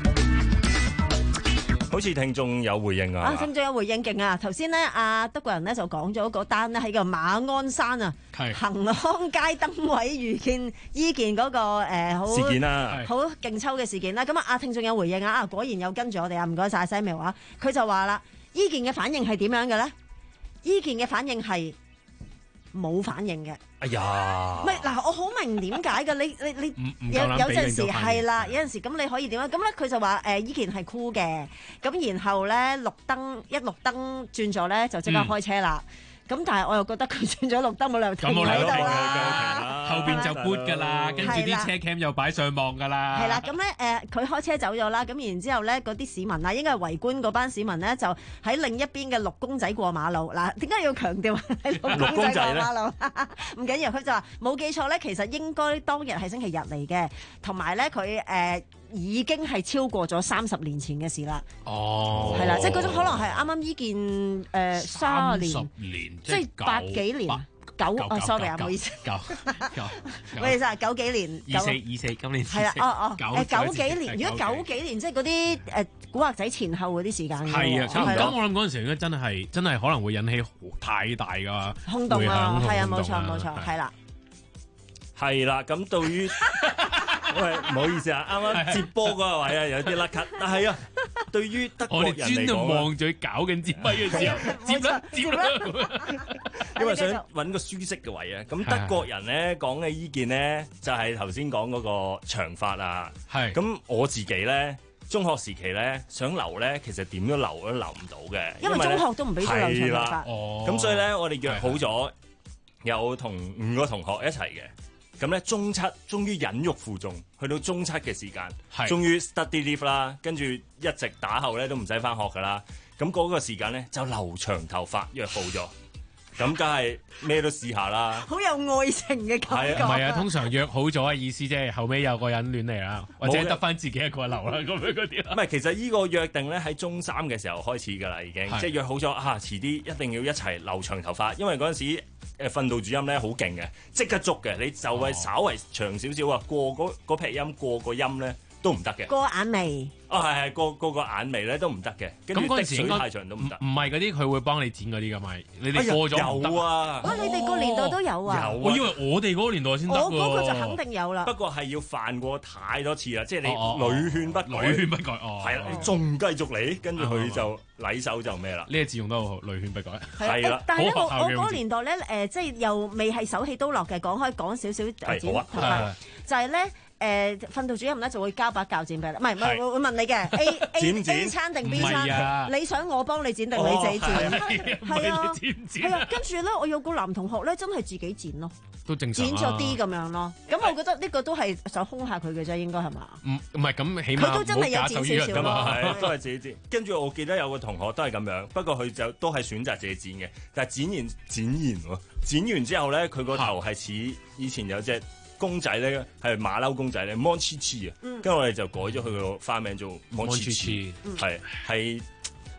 好似聽眾有回應啊！ 啊，聽眾有回應勁啊！頭先咧，阿德國人咧就講咗嗰單咧喺個馬鞍山啊，恒康街燈位遇見伊健嗰個誒好事件啦， 好勁抽嘅事件啦。咁啊，阿聽眾有回應啊！啊，果然有跟住我哋啊！唔該晒 Samuel 啊！佢就話啦，伊健嘅反應係點樣嘅咧？伊健嘅反應係冇反應嘅。 哎呀！ 唔係嗱，我好明點解嘅，你你你有有陣時係啦，有陣時咁你可以點啊？咁咧佢就話誒，伊健係酷嘅，咁然後咧綠燈一綠燈轉咗咧就即刻開車啦。咁但係我又覺得佢轉咗綠燈冇理由停喺度啦， 後邊就 good 㗎啦，跟住啲車 cam 又擺上網㗎啦。 係啦，咁咧誒佢開車走咗啦，咁然之後咧嗰啲市民啊，應該係圍觀嗰班市民咧，就喺另一邊嘅綠公仔過馬路。嗱，點解要強調係綠公仔過馬路？唔緊要，佢就話冇記錯咧，其實應該當日係星期日嚟嘅，同埋咧佢誒已經係超過咗三十年前嘅事啦。 哦， 係啦，即係嗰種可能係啱啱依件誒三十年。 即係百幾年，九哦，sorry 啊，唔好意思， 九九， 唔好意思啊，九幾年， 二四二四，今年係啦，哦哦，誒九幾年，如果九幾年，即係嗰啲誒古惑仔前後嗰啲時間嘅， 係啊，咁我諗嗰陣時應該真係真係可能會引起太大嘅轟動啊，係啊，冇錯冇錯，係啦， 係啦，咁對於。喂，唔好意思啊，啱啱接波嗰個位啊，有啲甩咳，但係啊，對於德國人嚟講，我哋專登望住佢搞緊接咪嘅時候，接啦接啦，因為想揾個舒適嘅位啊。咁德國人咧講嘅伊健咧，就係頭先講嗰個長髮啊。係。咁我自己咧，中學時期咧想留咧，其實點都留都留唔到嘅， 因為中學都唔俾佢留長髮。 哦。咁所以咧，我哋約好咗，有同五個同學一齊嘅。咁咧中七終於忍辱負重，去到中七嘅時間，終於 study leave 啦，跟住一直打後咧都唔使翻學噶啦。咁嗰個時間咧就留長頭髮約好咗，咁梗係咩都試下啦。 好有愛情嘅感覺。 唔係啊，通常約好咗嘅意思即係後尾有個人亂嚟啦，或者得翻自己一個留啦咁樣嗰啲啦。 唔係，其實呢個約定咧喺中三嘅時候開始㗎啦，已經即係約好咗啊，遲啲一定要一齊留長頭髮，因為嗰陣時。誒訓導主任咧好勁嘅，即刻捉嘅，你就係稍為長少少啊，過嗰嗰撇音過個音咧都唔得嘅。 過眼眉。 哦，係係過過個眼眉咧都唔得嘅。 咁嗰陣時應該太長都唔得。 唔係嗰啲佢會幫你剪嗰啲㗎嘛？你哋過咗唔得。 有啊！ 哇！你哋個年代都有啊。 有。 我以為我哋嗰個年代先得喎。 我嗰個就肯定有啦。 不過係要犯過太多次啦，即係你屢勸不改。 屢勸不改。哦。 係啦，你仲繼續嚟，跟住佢就禮手就咩啦？ 呢個字用得好好，屢勸不改。 係啦。 但係咧，我我嗰個年代咧，誒，即係又未係手起刀落嘅。講開講少少剪頭髮，就係咧。誒訓導主任咧就會交把鉸剪俾你，唔係唔係會問你嘅 A A A 餐定 B 餐，你想我幫你剪定你自己剪？係啊，係啊，跟住咧我有個男同學咧真係自己剪咯， 都正常， 剪咗啲咁樣咯。咁我覺得呢個都係想兇下佢嘅啫，應該係嘛？ 唔唔係咁，起碼佢都真係有剪少少咯， 都係自己剪。跟住我記得有個同學都係咁樣，不過佢就都係選擇自己剪嘅，但係剪完剪完喎，剪完之後咧佢個頭係似以前有隻公仔咧係馬騮公仔咧 Mon Chi Chi 啊，跟住我哋就改咗佢個花名做 Mon Chi Chi，係係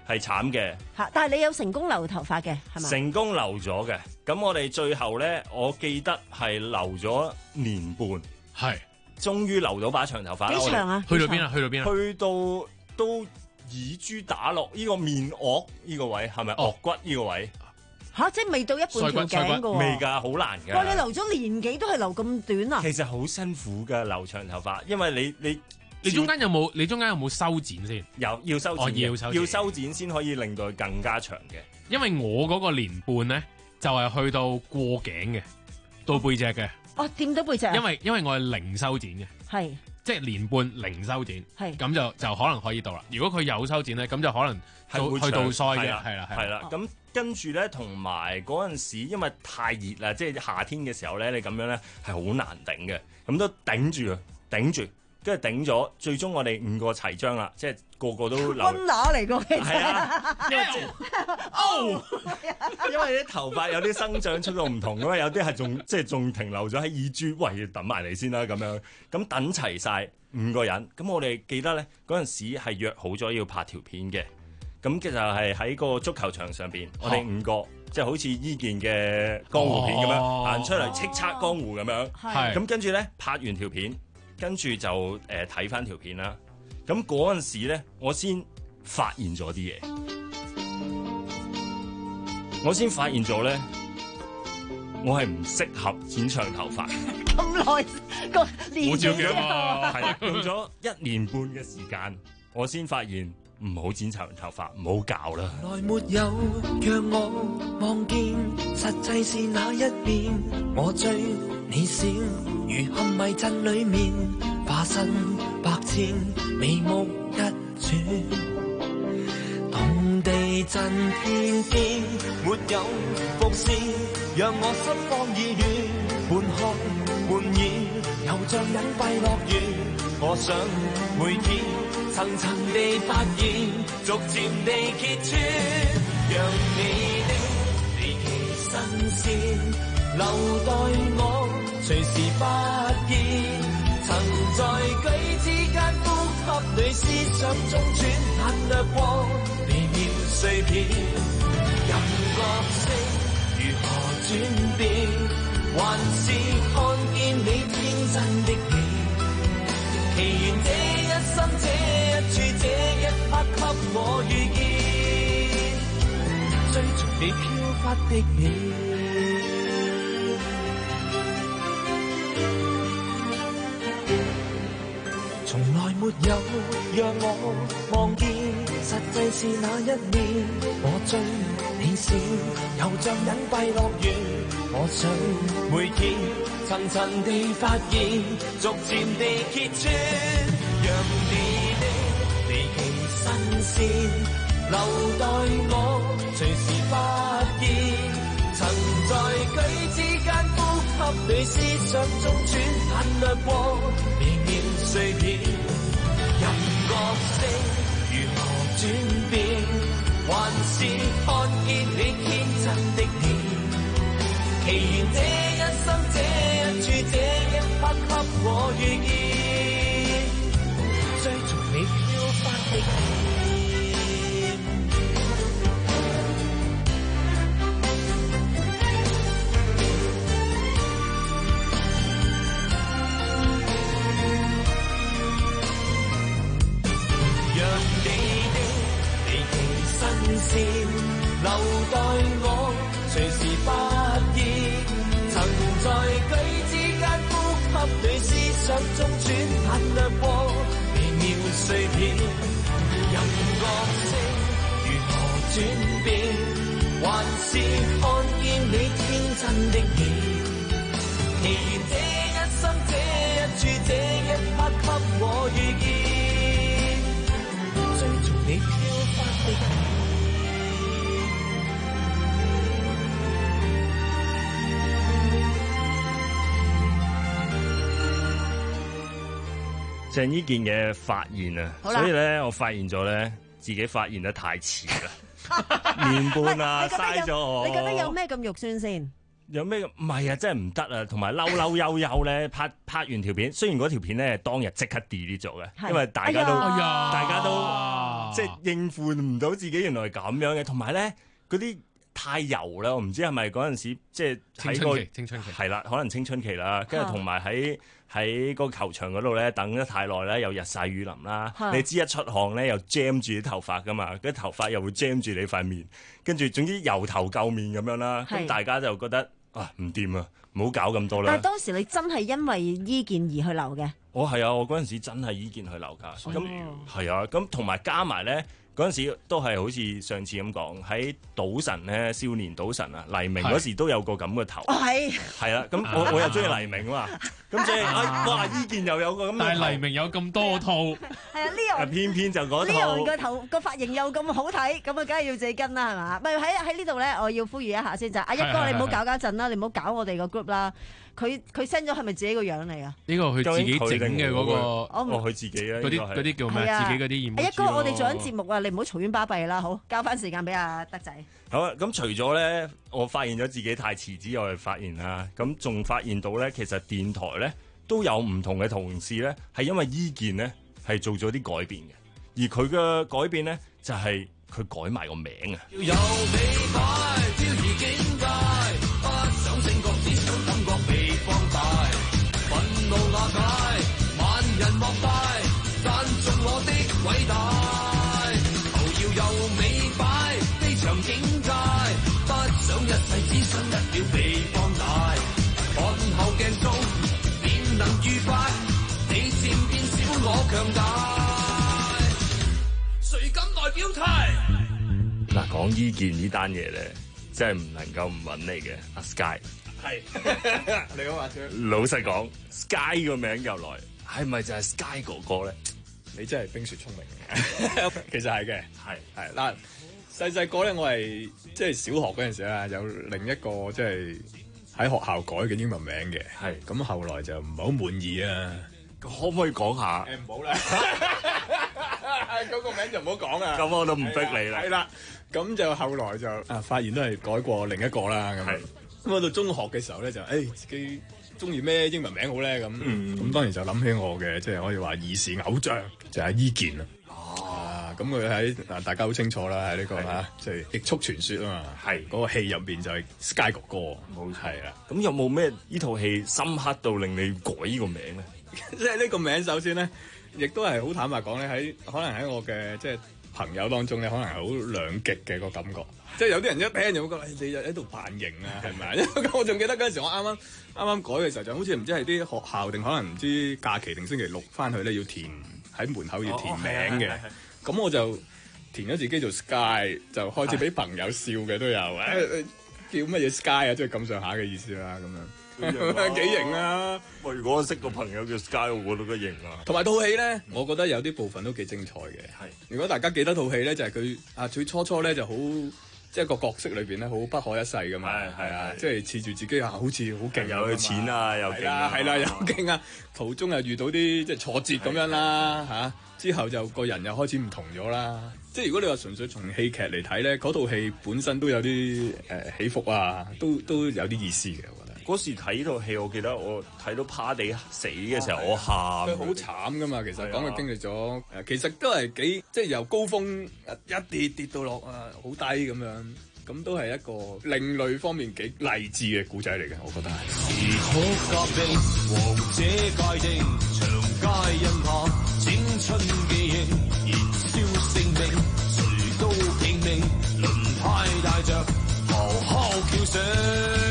係慘嘅。 嚇！但係你有成功留頭髮嘅係咪？ 成功留咗嘅。咁我哋最後咧，我記得係留咗年半， 係終於留到把長頭髮。 幾長啊？ 去到邊啊？去到邊啊？ 去到都耳珠打落呢個面顎呢個位，係咪顎骨呢個位？ 嚇！即係未到一半條頸㗎喎。 未㗎，好難㗎。 哇！你留咗年幾都係留咁短啊？ 其實好辛苦㗎，留長頭髮，因為你你你中間有冇你中間有冇修剪先？ 有，要修剪， 哦，要修剪， 要修剪先可以令到佢更加長嘅。 因為我嗰個年半咧，就係、是、去到過頸嘅，到背脊嘅。 哦，掂到背脊。 因為因為我係零修剪嘅， 係即係年半零修剪， 係咁就就可能可以到啦。如果佢有修剪咧，咁就可能係會去到腮嘅， 係啦係啦， 係啦。咁跟住咧，同埋嗰陣時，因為太熱啦，即係夏天嘅時候咧，你咁樣咧係好難頂嘅，咁都頂住啊，頂住。跟住頂咗，最終我哋五個齊章啦，即係個個都留。 溫拿嚟個其實。係啊，因為哦，因為啲頭髮有啲生長速度唔同㗎嘛，有啲係仲即係仲停留咗喺耳珠，喂，等埋嚟先啦咁樣。咁等齊晒五個人，咁我哋記得咧嗰陣時係約好咗要拍條片嘅，咁其實係喺個足球場上邊，我哋五個即係好似伊健嘅江湖片咁樣行出嚟叱咤江湖咁樣。係。咁跟住咧拍完條片。跟住就誒睇翻條片啦，咁嗰陣時咧，我先發現咗啲嘢，我先發現咗咧，我係唔適合剪長頭髮。 咁耐個年紀啊，係啦，用咗一年半嘅時間，我先發現唔好剪長頭髮，唔好搞啦。 來沒有讓我望見，實際是那一邊，我追你少。如陷迷陣裏面，化身百千，眉目一轉，同地震天邊，沒有伏線，讓我心慌意亂，半開半掩，又像隱蔽樂園。我想每天層層地發現，逐漸地揭穿，讓你的離奇新鮮留待我。隨時發現，曾在舉止間呼吸裏思想中轉，眼掠過微妙碎片，任角色如何轉變，還是看見你天真的你。奇緣這一生這一處這一刻給我遇見，追逐你飄忽的你。從來沒有讓我望見，實際是那一面。我追你少，又像隱蔽樂園。我想每天層層地發現，逐漸地揭穿，讓你的離奇新鮮留待我，隨時發現。曾在舉止間呼吸裏思想中轉，眼掠過微妙碎片，任角色如何轉變，還是看見你天真的你。奇緣這一生這一處這一刻給我遇見，追逐你飄忽的你。留待我，隨時發現，曾在舉止間呼吸裏思想中轉，眼掠過微妙碎片，任角色如何轉變，還是看見你天真的你。奇緣這一生這一處這一刻給我遇見，追逐你飄忽的你。 鄭伊健嘅發現啊，所以咧我發現咗咧自己發現得太遲啦，年半啊，嘥咗我。 你覺得有咩咁肉酸先？ 有咩唔係啊？真係唔得啊！同埋嬲嬲悠悠咧，拍拍完條片，雖然嗰條片咧當日即刻 delete 咗嘅，因為大家都、哎、大家都啊、即係應付唔到自己原來係咁樣嘅，同埋咧嗰啲太油啦，我唔知係咪嗰陣時即係喺個青春期係啦，可能青春期啦，跟住同埋喺喺個球場嗰度咧等得太耐咧，又日曬雨淋啦，你知一出汗咧又 jam 住啲頭髮噶嘛，嗰啲頭髮又會 jam 住你塊面，跟住總之油頭垢面咁樣啦，咁大家就覺得啊唔掂啊，唔好搞咁多啦。 但係當時你真係因為醫健而去留嘅？ 我係啊，我嗰陣時真係醫健去留㗎，咁係啊，咁同埋加埋咧。嗰陣時都係好似上次咁講，喺賭神咧，少年賭神啊，黎明嗰時都有個咁嘅頭，係係啦，咁我我又中意黎明啊嘛，咁所以啊哇，依件又有個咁， 但係黎明有咁多套，係啊呢樣， 偏偏就嗰套， 呢樣個頭個髮型又咁好睇，咁啊梗係要自己跟啦，係嘛？咪喺喺呢度咧，我要呼籲一下先就，阿一哥你唔好搞搞震啦，你唔好搞我哋個 group 啦。佢佢 send 咗係咪自己個樣嚟啊？ 呢個佢自己整嘅嗰個， 哦佢自己啊， 嗰啲嗰啲叫咩？自己嗰啲。 阿一哥，我哋做緊節目啊，你唔好嘈冤巴閉啦，好，交翻時間俾阿德仔。 好啊，咁除咗咧，我發現咗自己太遲之外，發現啦，咁仲發現到咧，其實電台咧都有唔同嘅同事咧，係因為醫健咧係做咗啲改變嘅，而佢嘅改變咧就係佢改埋個名啊。要有美擺，飄移境界，不想升角，只想感覺被放大，憤怒瓦解，萬人膜拜，讚頌我的偉大。頭要有美擺，飛翔境界，不想一世，只想一秒被放大。看後鏡中，便能愉快，你漸變小我強大。誰敢來表態？嗱，講醫健呢單嘢咧，真係唔能夠唔揾你嘅阿 Sky。係，你好阿 Sir。老實講 ，Sky 個名由來係咪就係 Sky 哥哥咧？ 你真係冰雪聰明嘅，其實係嘅， 係係嗱，細細個咧，我係即係小學嗰陣時啊，有另一個即係喺學校改嘅英文名嘅，係咁後來就唔係好滿意啊， 可唔可以講下？ 誒唔好啦，嗰個名就唔好講啊， 咁我都唔逼你啦。 係啦，咁就後來就啊發現都係改過另一個啦，咁咁我到中學嘅時候咧就誒、哎、自己中意咩英文名好咧咁，咁、嗯、當然就諗起我嘅即係可以話兒時偶像就係伊健啦。哦，咁佢喺嗱大家好清楚啦，喺呢、這個嚇即係極速傳說啊嘛，係嗰個戲入邊就係 Sky 哥哥，冇係啦。 咁有冇咩呢套戲深刻到令你改呢個名咧？ 即係呢個名首先咧，亦都係好坦白講咧，喺可能喺我嘅即係朋友當中咧，可能係好兩極嘅個感覺。即係有啲人一聽就會覺得你就喺度扮型啊，係咪？因為我仲記得嗰陣時，我啱啱啱啱改嘅時候，就好似唔知係啲學校定可能唔知假期定星期六翻去咧要填喺門口要填名嘅。咁、哦、我就填咗自己做 Sky， 就開始俾朋友笑嘅都有。誒、哎，叫乜嘢 Sky 啊？即係咁上下嘅意思啦，咁樣幾型啊！ 我如果我識個朋友叫 Sky， 我覺得個型啊。 同埋套戲咧，我覺得有啲部分都幾精彩嘅。係，如果大家記得套戲咧，就係佢啊，最初初咧就好。即係個角色裏邊咧，好不可一世噶嘛，係係啊，即係恃住自己啊，好似好勁， 有錢啊，又勁啊， 係啦，又勁啊，途中又遇到啲即係挫折咁樣啦，嚇，之後就個人又開始唔同咗啦。即係如果你話純粹從戲劇嚟睇咧，嗰套戲本身都有啲誒起伏啊，都都有啲意思嘅。我覺得嗰時睇呢套戲，我記得我睇到趴地死嘅時候，我喊。 佢好慘噶嘛，其實講佢經歷咗誒，其實都係幾即係由高峰一跌跌到落啊好低咁樣，咁都係一個另類方面幾勵志嘅故仔嚟嘅，我覺得係。時刻革命，王者界定，長街印下青春記憶，燃燒性命，誰都拼命，輪胎帶着咆哮叫聲。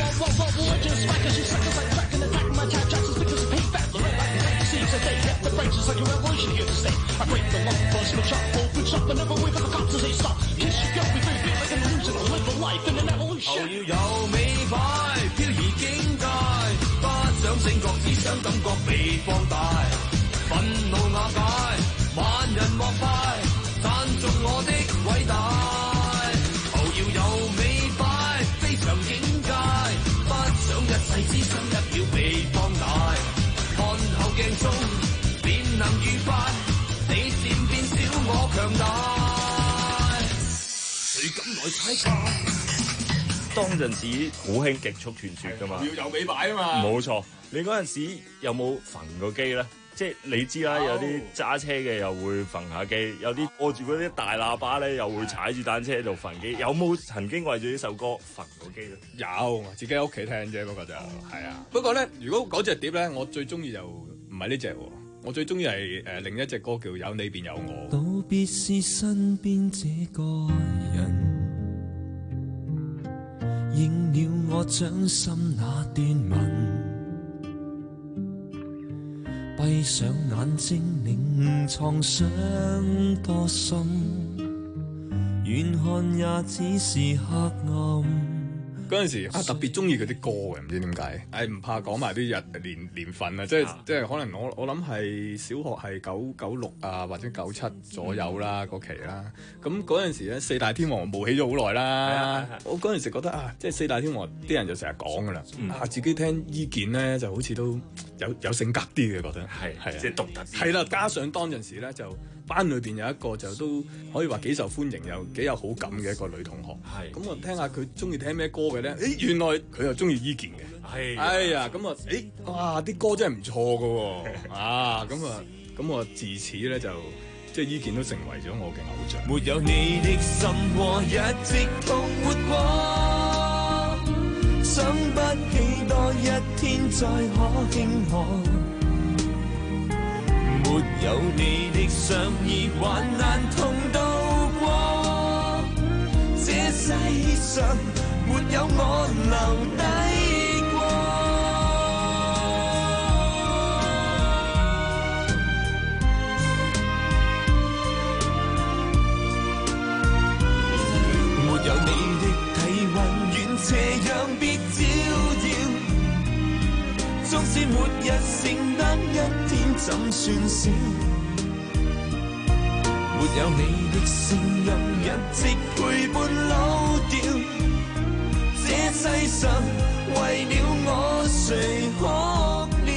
頭要有美擺，飄移境界，不想升角，只想感覺被放大。憤怒瓦解，萬人膜拜，讚頌我的偉大。頭要有美擺，飛翔境界，不想一世，只想一秒被放大。看後鏡中，便能愉快，你漸變小我強大。誰敢來踩界？ 當陣時好興極速傳説㗎嘛， 要有尾擺啊嘛。 冇錯，你嗰陣時有冇焚過機咧？即係你知啦，有啲揸車嘅又會焚下機，有啲攞住嗰啲大喇叭咧，又會踩住單車喺度焚機。有冇曾經為咗呢首歌焚過機咧？ 有，自己喺屋企聽啫，不過就係啊。不過咧，如果嗰隻碟咧，我最中意就唔係呢隻喎，我最中意係誒另一隻歌叫《有你便有我》。 道別是身邊這個人，應了我掌心那段紋。閉上眼睛，凝藏傷多深，遠看也只是黑暗。 嗰陣時啊，特別中意佢啲歌嘅，唔知點解。誒唔怕講埋啲日年年份啊，即係即係可能我我諗係小學係九九六啊，或者九七左右啦嗰期啦。咁嗰陣時咧，四大天王冒起咗好耐啦。我嗰陣時覺得啊，即係四大天王啲人就成日講噶啦，啊自己聽伊健咧就好似都有有性格啲嘅，覺得係係即係獨特啲。 係啦，加上當陣時咧就班裏邊有一個就都可以話幾受歡迎又幾有好感嘅一個女同學。係咁我聽下佢中意聽咩歌嘅咧？誒原來佢又中意伊健嘅。係哎呀咁啊誒哇啲歌真係唔錯㗎喎啊咁啊咁我自此咧就即係伊健都成為咗我嘅偶像。 沒有你的心和一直痛活過，想不起多一天再可輕可。沒有你的相依還難同渡過，這世上沒有我留低過。沒有你的體溫遠斜讓別照耀，縱使末日剩得一天怎算少？沒有你的聲音一直陪伴老掉，這世上為了我誰哭了？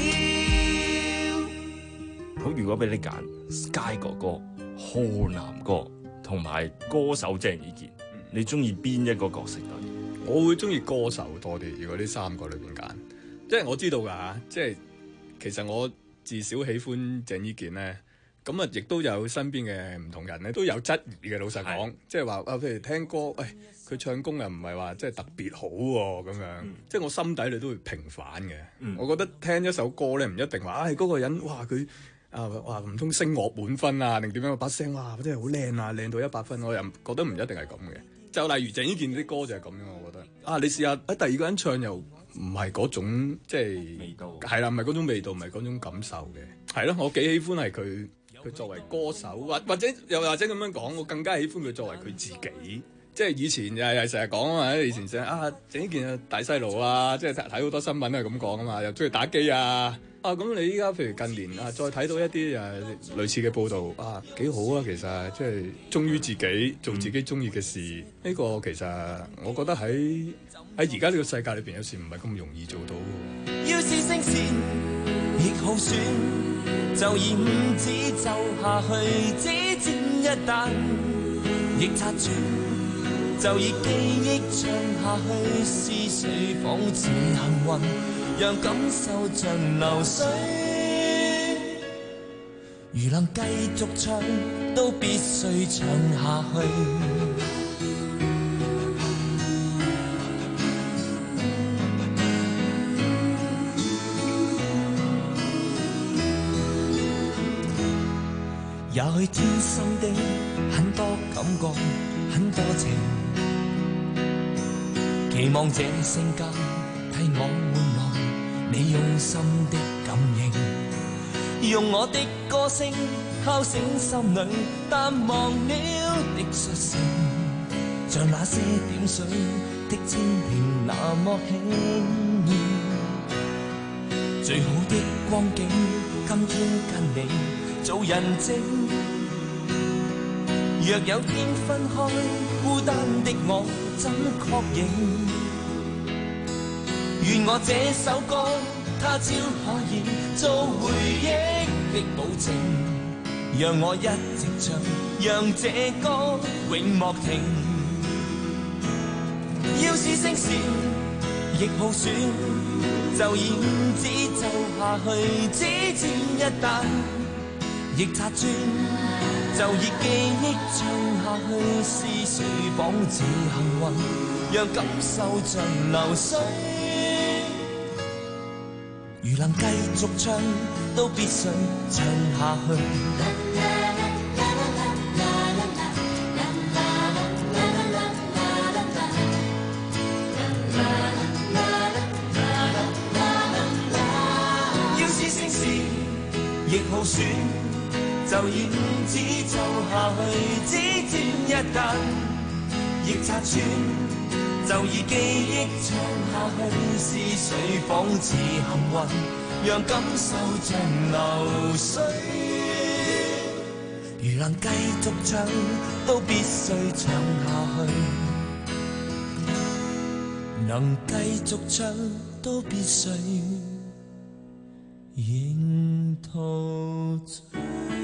好，如果俾你揀 Sky 哥哥、浩南哥同埋歌手鄭伊健，你中意邊一個角色多啲？ 我會中意歌手多啲。如果呢三個裏邊揀，即係我知道㗎嚇，即係其實我至少喜歡鄭伊健咧。咁啊，亦都有身邊嘅唔同人咧，都有質疑嘅。老實講，即係話啊，譬如聽歌，喂，佢唱功又唔係話即係特別好喎，咁樣，嗯、即係我心底裏都會平反嘅。嗯、我覺得聽一首歌咧，唔一定話，唉、哎，嗰、那個人，哇，佢啊，哇，唔通聲樂滿分啊，定點樣把聲，哇，真係好靚啊，靚到一百分，我又覺得唔一定係咁嘅。就例如鄭伊健啲歌就係咁樣，我覺得。啊，你試下喺第二個人唱又唔係嗰種即係味道，係啦，唔係嗰種味道，唔係嗰種感受嘅。係咯，我幾喜歡係佢。佢作為歌手，或或者又或者咁樣講，我更加喜歡佢作為佢自己。即係以前又係成日講啊嘛，以前成日啊整呢件大細路啊，即係睇好多新聞都係咁講啊嘛，又中意打機啊。啊咁你依家譬如近年啊，再睇到一啲誒類似嘅報導啊，幾好啊，其實即係忠於自己，做自己中意嘅事。呢、嗯、個其實我覺得喺喺而家呢個世界裏邊，有時唔係咁容易做到。 要是聲線亦好選，就以五指奏下去，只尖一彈亦擦住，就以記憶唱下去，是誰仿似幸運，讓感受像流水。如能繼續唱，都必須唱下去。也許天生的很多感覺，很多情，期望這聲音替我換來你用心的感應，用我的歌聲敲醒心裏淡忘了的率性，像那些點水的蜻蜓那麼輕易。最好的光景，今天跟你做人證，若有天分開，孤單的我怎確認？願我這首歌，他朝可以做回憶的保證，讓我一直唱，讓這歌永莫停。 要是聲線亦耗損，就以五指奏下去，只佔一彈亦擦磚，就以記憶唱下去，是誰仿似幸運，讓感受像流水。如能繼續唱，都必須唱下去。要是聲線亦耗損，就以五指奏下去，只佔一彈亦擦穿。就以記憶唱下去，是誰仿似幸運，讓感受像流水。如能繼續唱，都必須唱下去。能繼續唱，都必須認陶醉。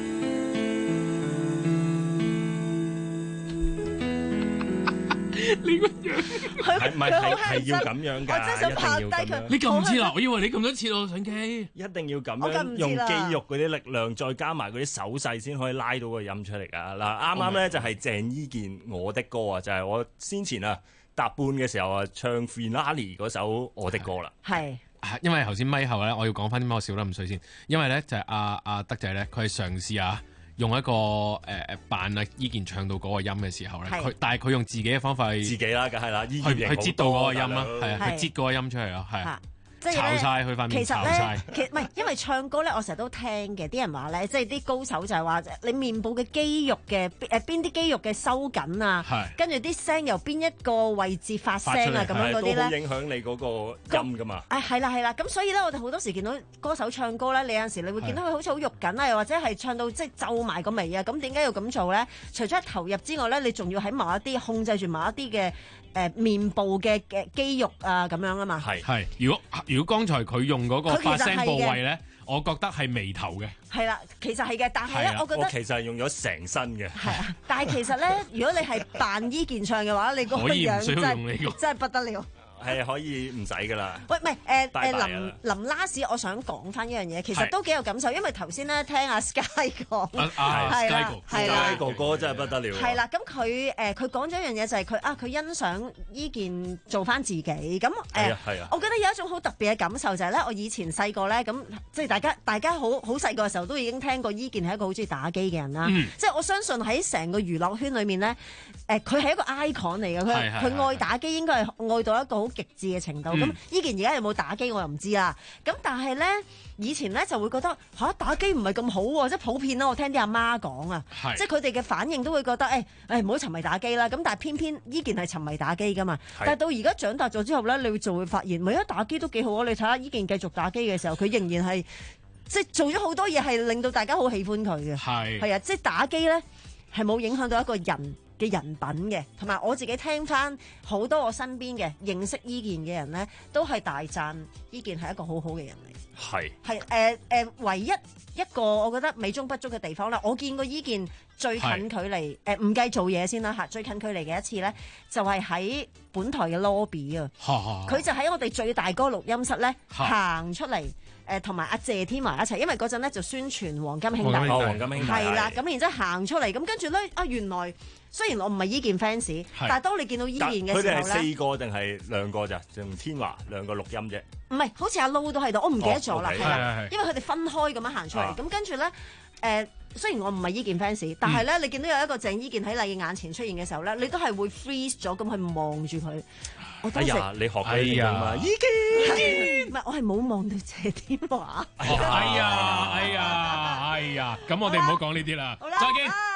你個樣係唔係係係要咁樣㗎？ 我真想拍低佢。 你撳唔切啦！我以為你撳咗切咯，相機。 一定要咁樣用肌肉嗰啲力量，再加埋嗰啲手勢，先可以拉到個音出嚟㗎。嗱，啱啱咧就係鄭伊健我的歌啊，就係我先前啊搭半嘅時候啊唱 Finale 嗰首《我的歌》啦。 係。 因為頭先咪後咧，我要講翻點解我笑得咁衰先。因為咧就係阿阿德仔咧，佢係嘗試啊。用一個誒誒扮啊伊健唱到嗰個音嘅時候咧，佢但係佢用自己嘅方法去自己啦，梗係啦， 去去接到嗰個音啦，係啊，去接嗰個音出嚟咯，係啊。 即係炒晒佢塊面，炒晒。 其實唔係，因為唱歌咧，我成日都聽嘅，啲人話咧，即係啲高手就係話，你面部嘅肌肉嘅誒邊啲肌肉嘅收緊啊，跟住啲聲由邊一個位置發聲啊，咁樣嗰啲咧， 都好影響你嗰個音噶嘛。 誒係啦係啦，咁所以咧，我哋好多時見到歌手唱歌咧，你有陣時你會見到佢好似好肉緊啊，又或者係唱到即係皺埋個眉啊，咁點解要咁做咧？除咗投入之外咧，你仲要喺某一啲控制住某一啲嘅。誒、呃、面部嘅嘅肌肉啊咁樣啊嘛， 係係。如果如果剛才佢用嗰個發聲部位咧，我覺得係眉頭嘅。係啦，其實係嘅，但係咧，我覺得我其實係用咗成身嘅。 係啊，但係其實咧，如果你係扮伊健唱嘅話，你嗰個樣真係真係不得了。 係可以唔使噶啦。 喂，唔係誒誒林林 last， 我想講翻一樣嘢，其實都幾有感受，因為頭先咧聽阿 Sky 講， 係啦，Sky 哥哥真係不得了。 係啦，咁佢誒佢講咗一樣嘢就係佢啊，佢欣賞伊健做翻自己。咁誒，我覺得有一種好特別嘅感受就係咧，我以前細個咧，咁即係大家大家好好細個嘅時候都已經聽過伊健係一個好中意打機嘅人啦。即係我相信喺成個娛樂圈裏面咧，誒佢係一個 icon 嚟嘅，佢佢愛打機應該係愛到一個好極致嘅程度，咁伊健而家有冇打機我又唔知啦。咁但係咧，以前咧就會覺得嚇、啊、打機唔係咁好喎，即係普遍啦。我聽啲阿媽講啊，即係佢哋嘅反應都會覺得誒誒唔好沉迷打機啦。咁但係偏偏伊健係沉迷打機噶嘛。但係到而家長大咗之後咧，你就會發現，咪一打機都幾好啊！你睇下伊健繼續打機嘅時候，佢仍然係即係做咗好多嘢，係令到大家好喜歡佢嘅。係係啊，即係打機咧係冇影響到一個人嘅人品嘅，同埋我自己聽翻好多我身邊嘅認識伊健嘅人咧，都係大讚伊健係一個好好嘅人嚟。 係係誒誒，唯一一個我覺得美中不足嘅地方啦，我見過伊健最近距離誒唔計做嘢先啦嚇，最近距離嘅一次咧，就係、是、喺本台嘅 lobby 啊，佢就喺我哋最大嗰個錄音室咧行出嚟。誒同埋阿謝天華一齊，因為嗰陣咧就宣傳黃金兄弟， 黃金兄弟係啦，咁然之後行出嚟，咁跟住咧啊原來雖然我唔係伊健 fans， 但係當你見到伊健嘅時候咧， 佢哋係四個定係兩個咋？同天華兩個錄音啫。 唔係，好似阿 Low 都喺度，我唔記得咗啦，係啦、 哦 okay， 因為佢哋分開咁樣行出嚟，咁、啊、跟住咧誒，雖然我唔係伊健 fans， 但係咧、嗯、你見到有一個鄭伊健喺你眼前出現嘅時候咧，你都係會 freeze 咗咁去望住佢。 哎呀，你學佢啊嘛，伊健， 唔係我係冇望到謝天華。 哎呀，哎呀，哎呀，咁我哋唔好講呢啲啦，再見。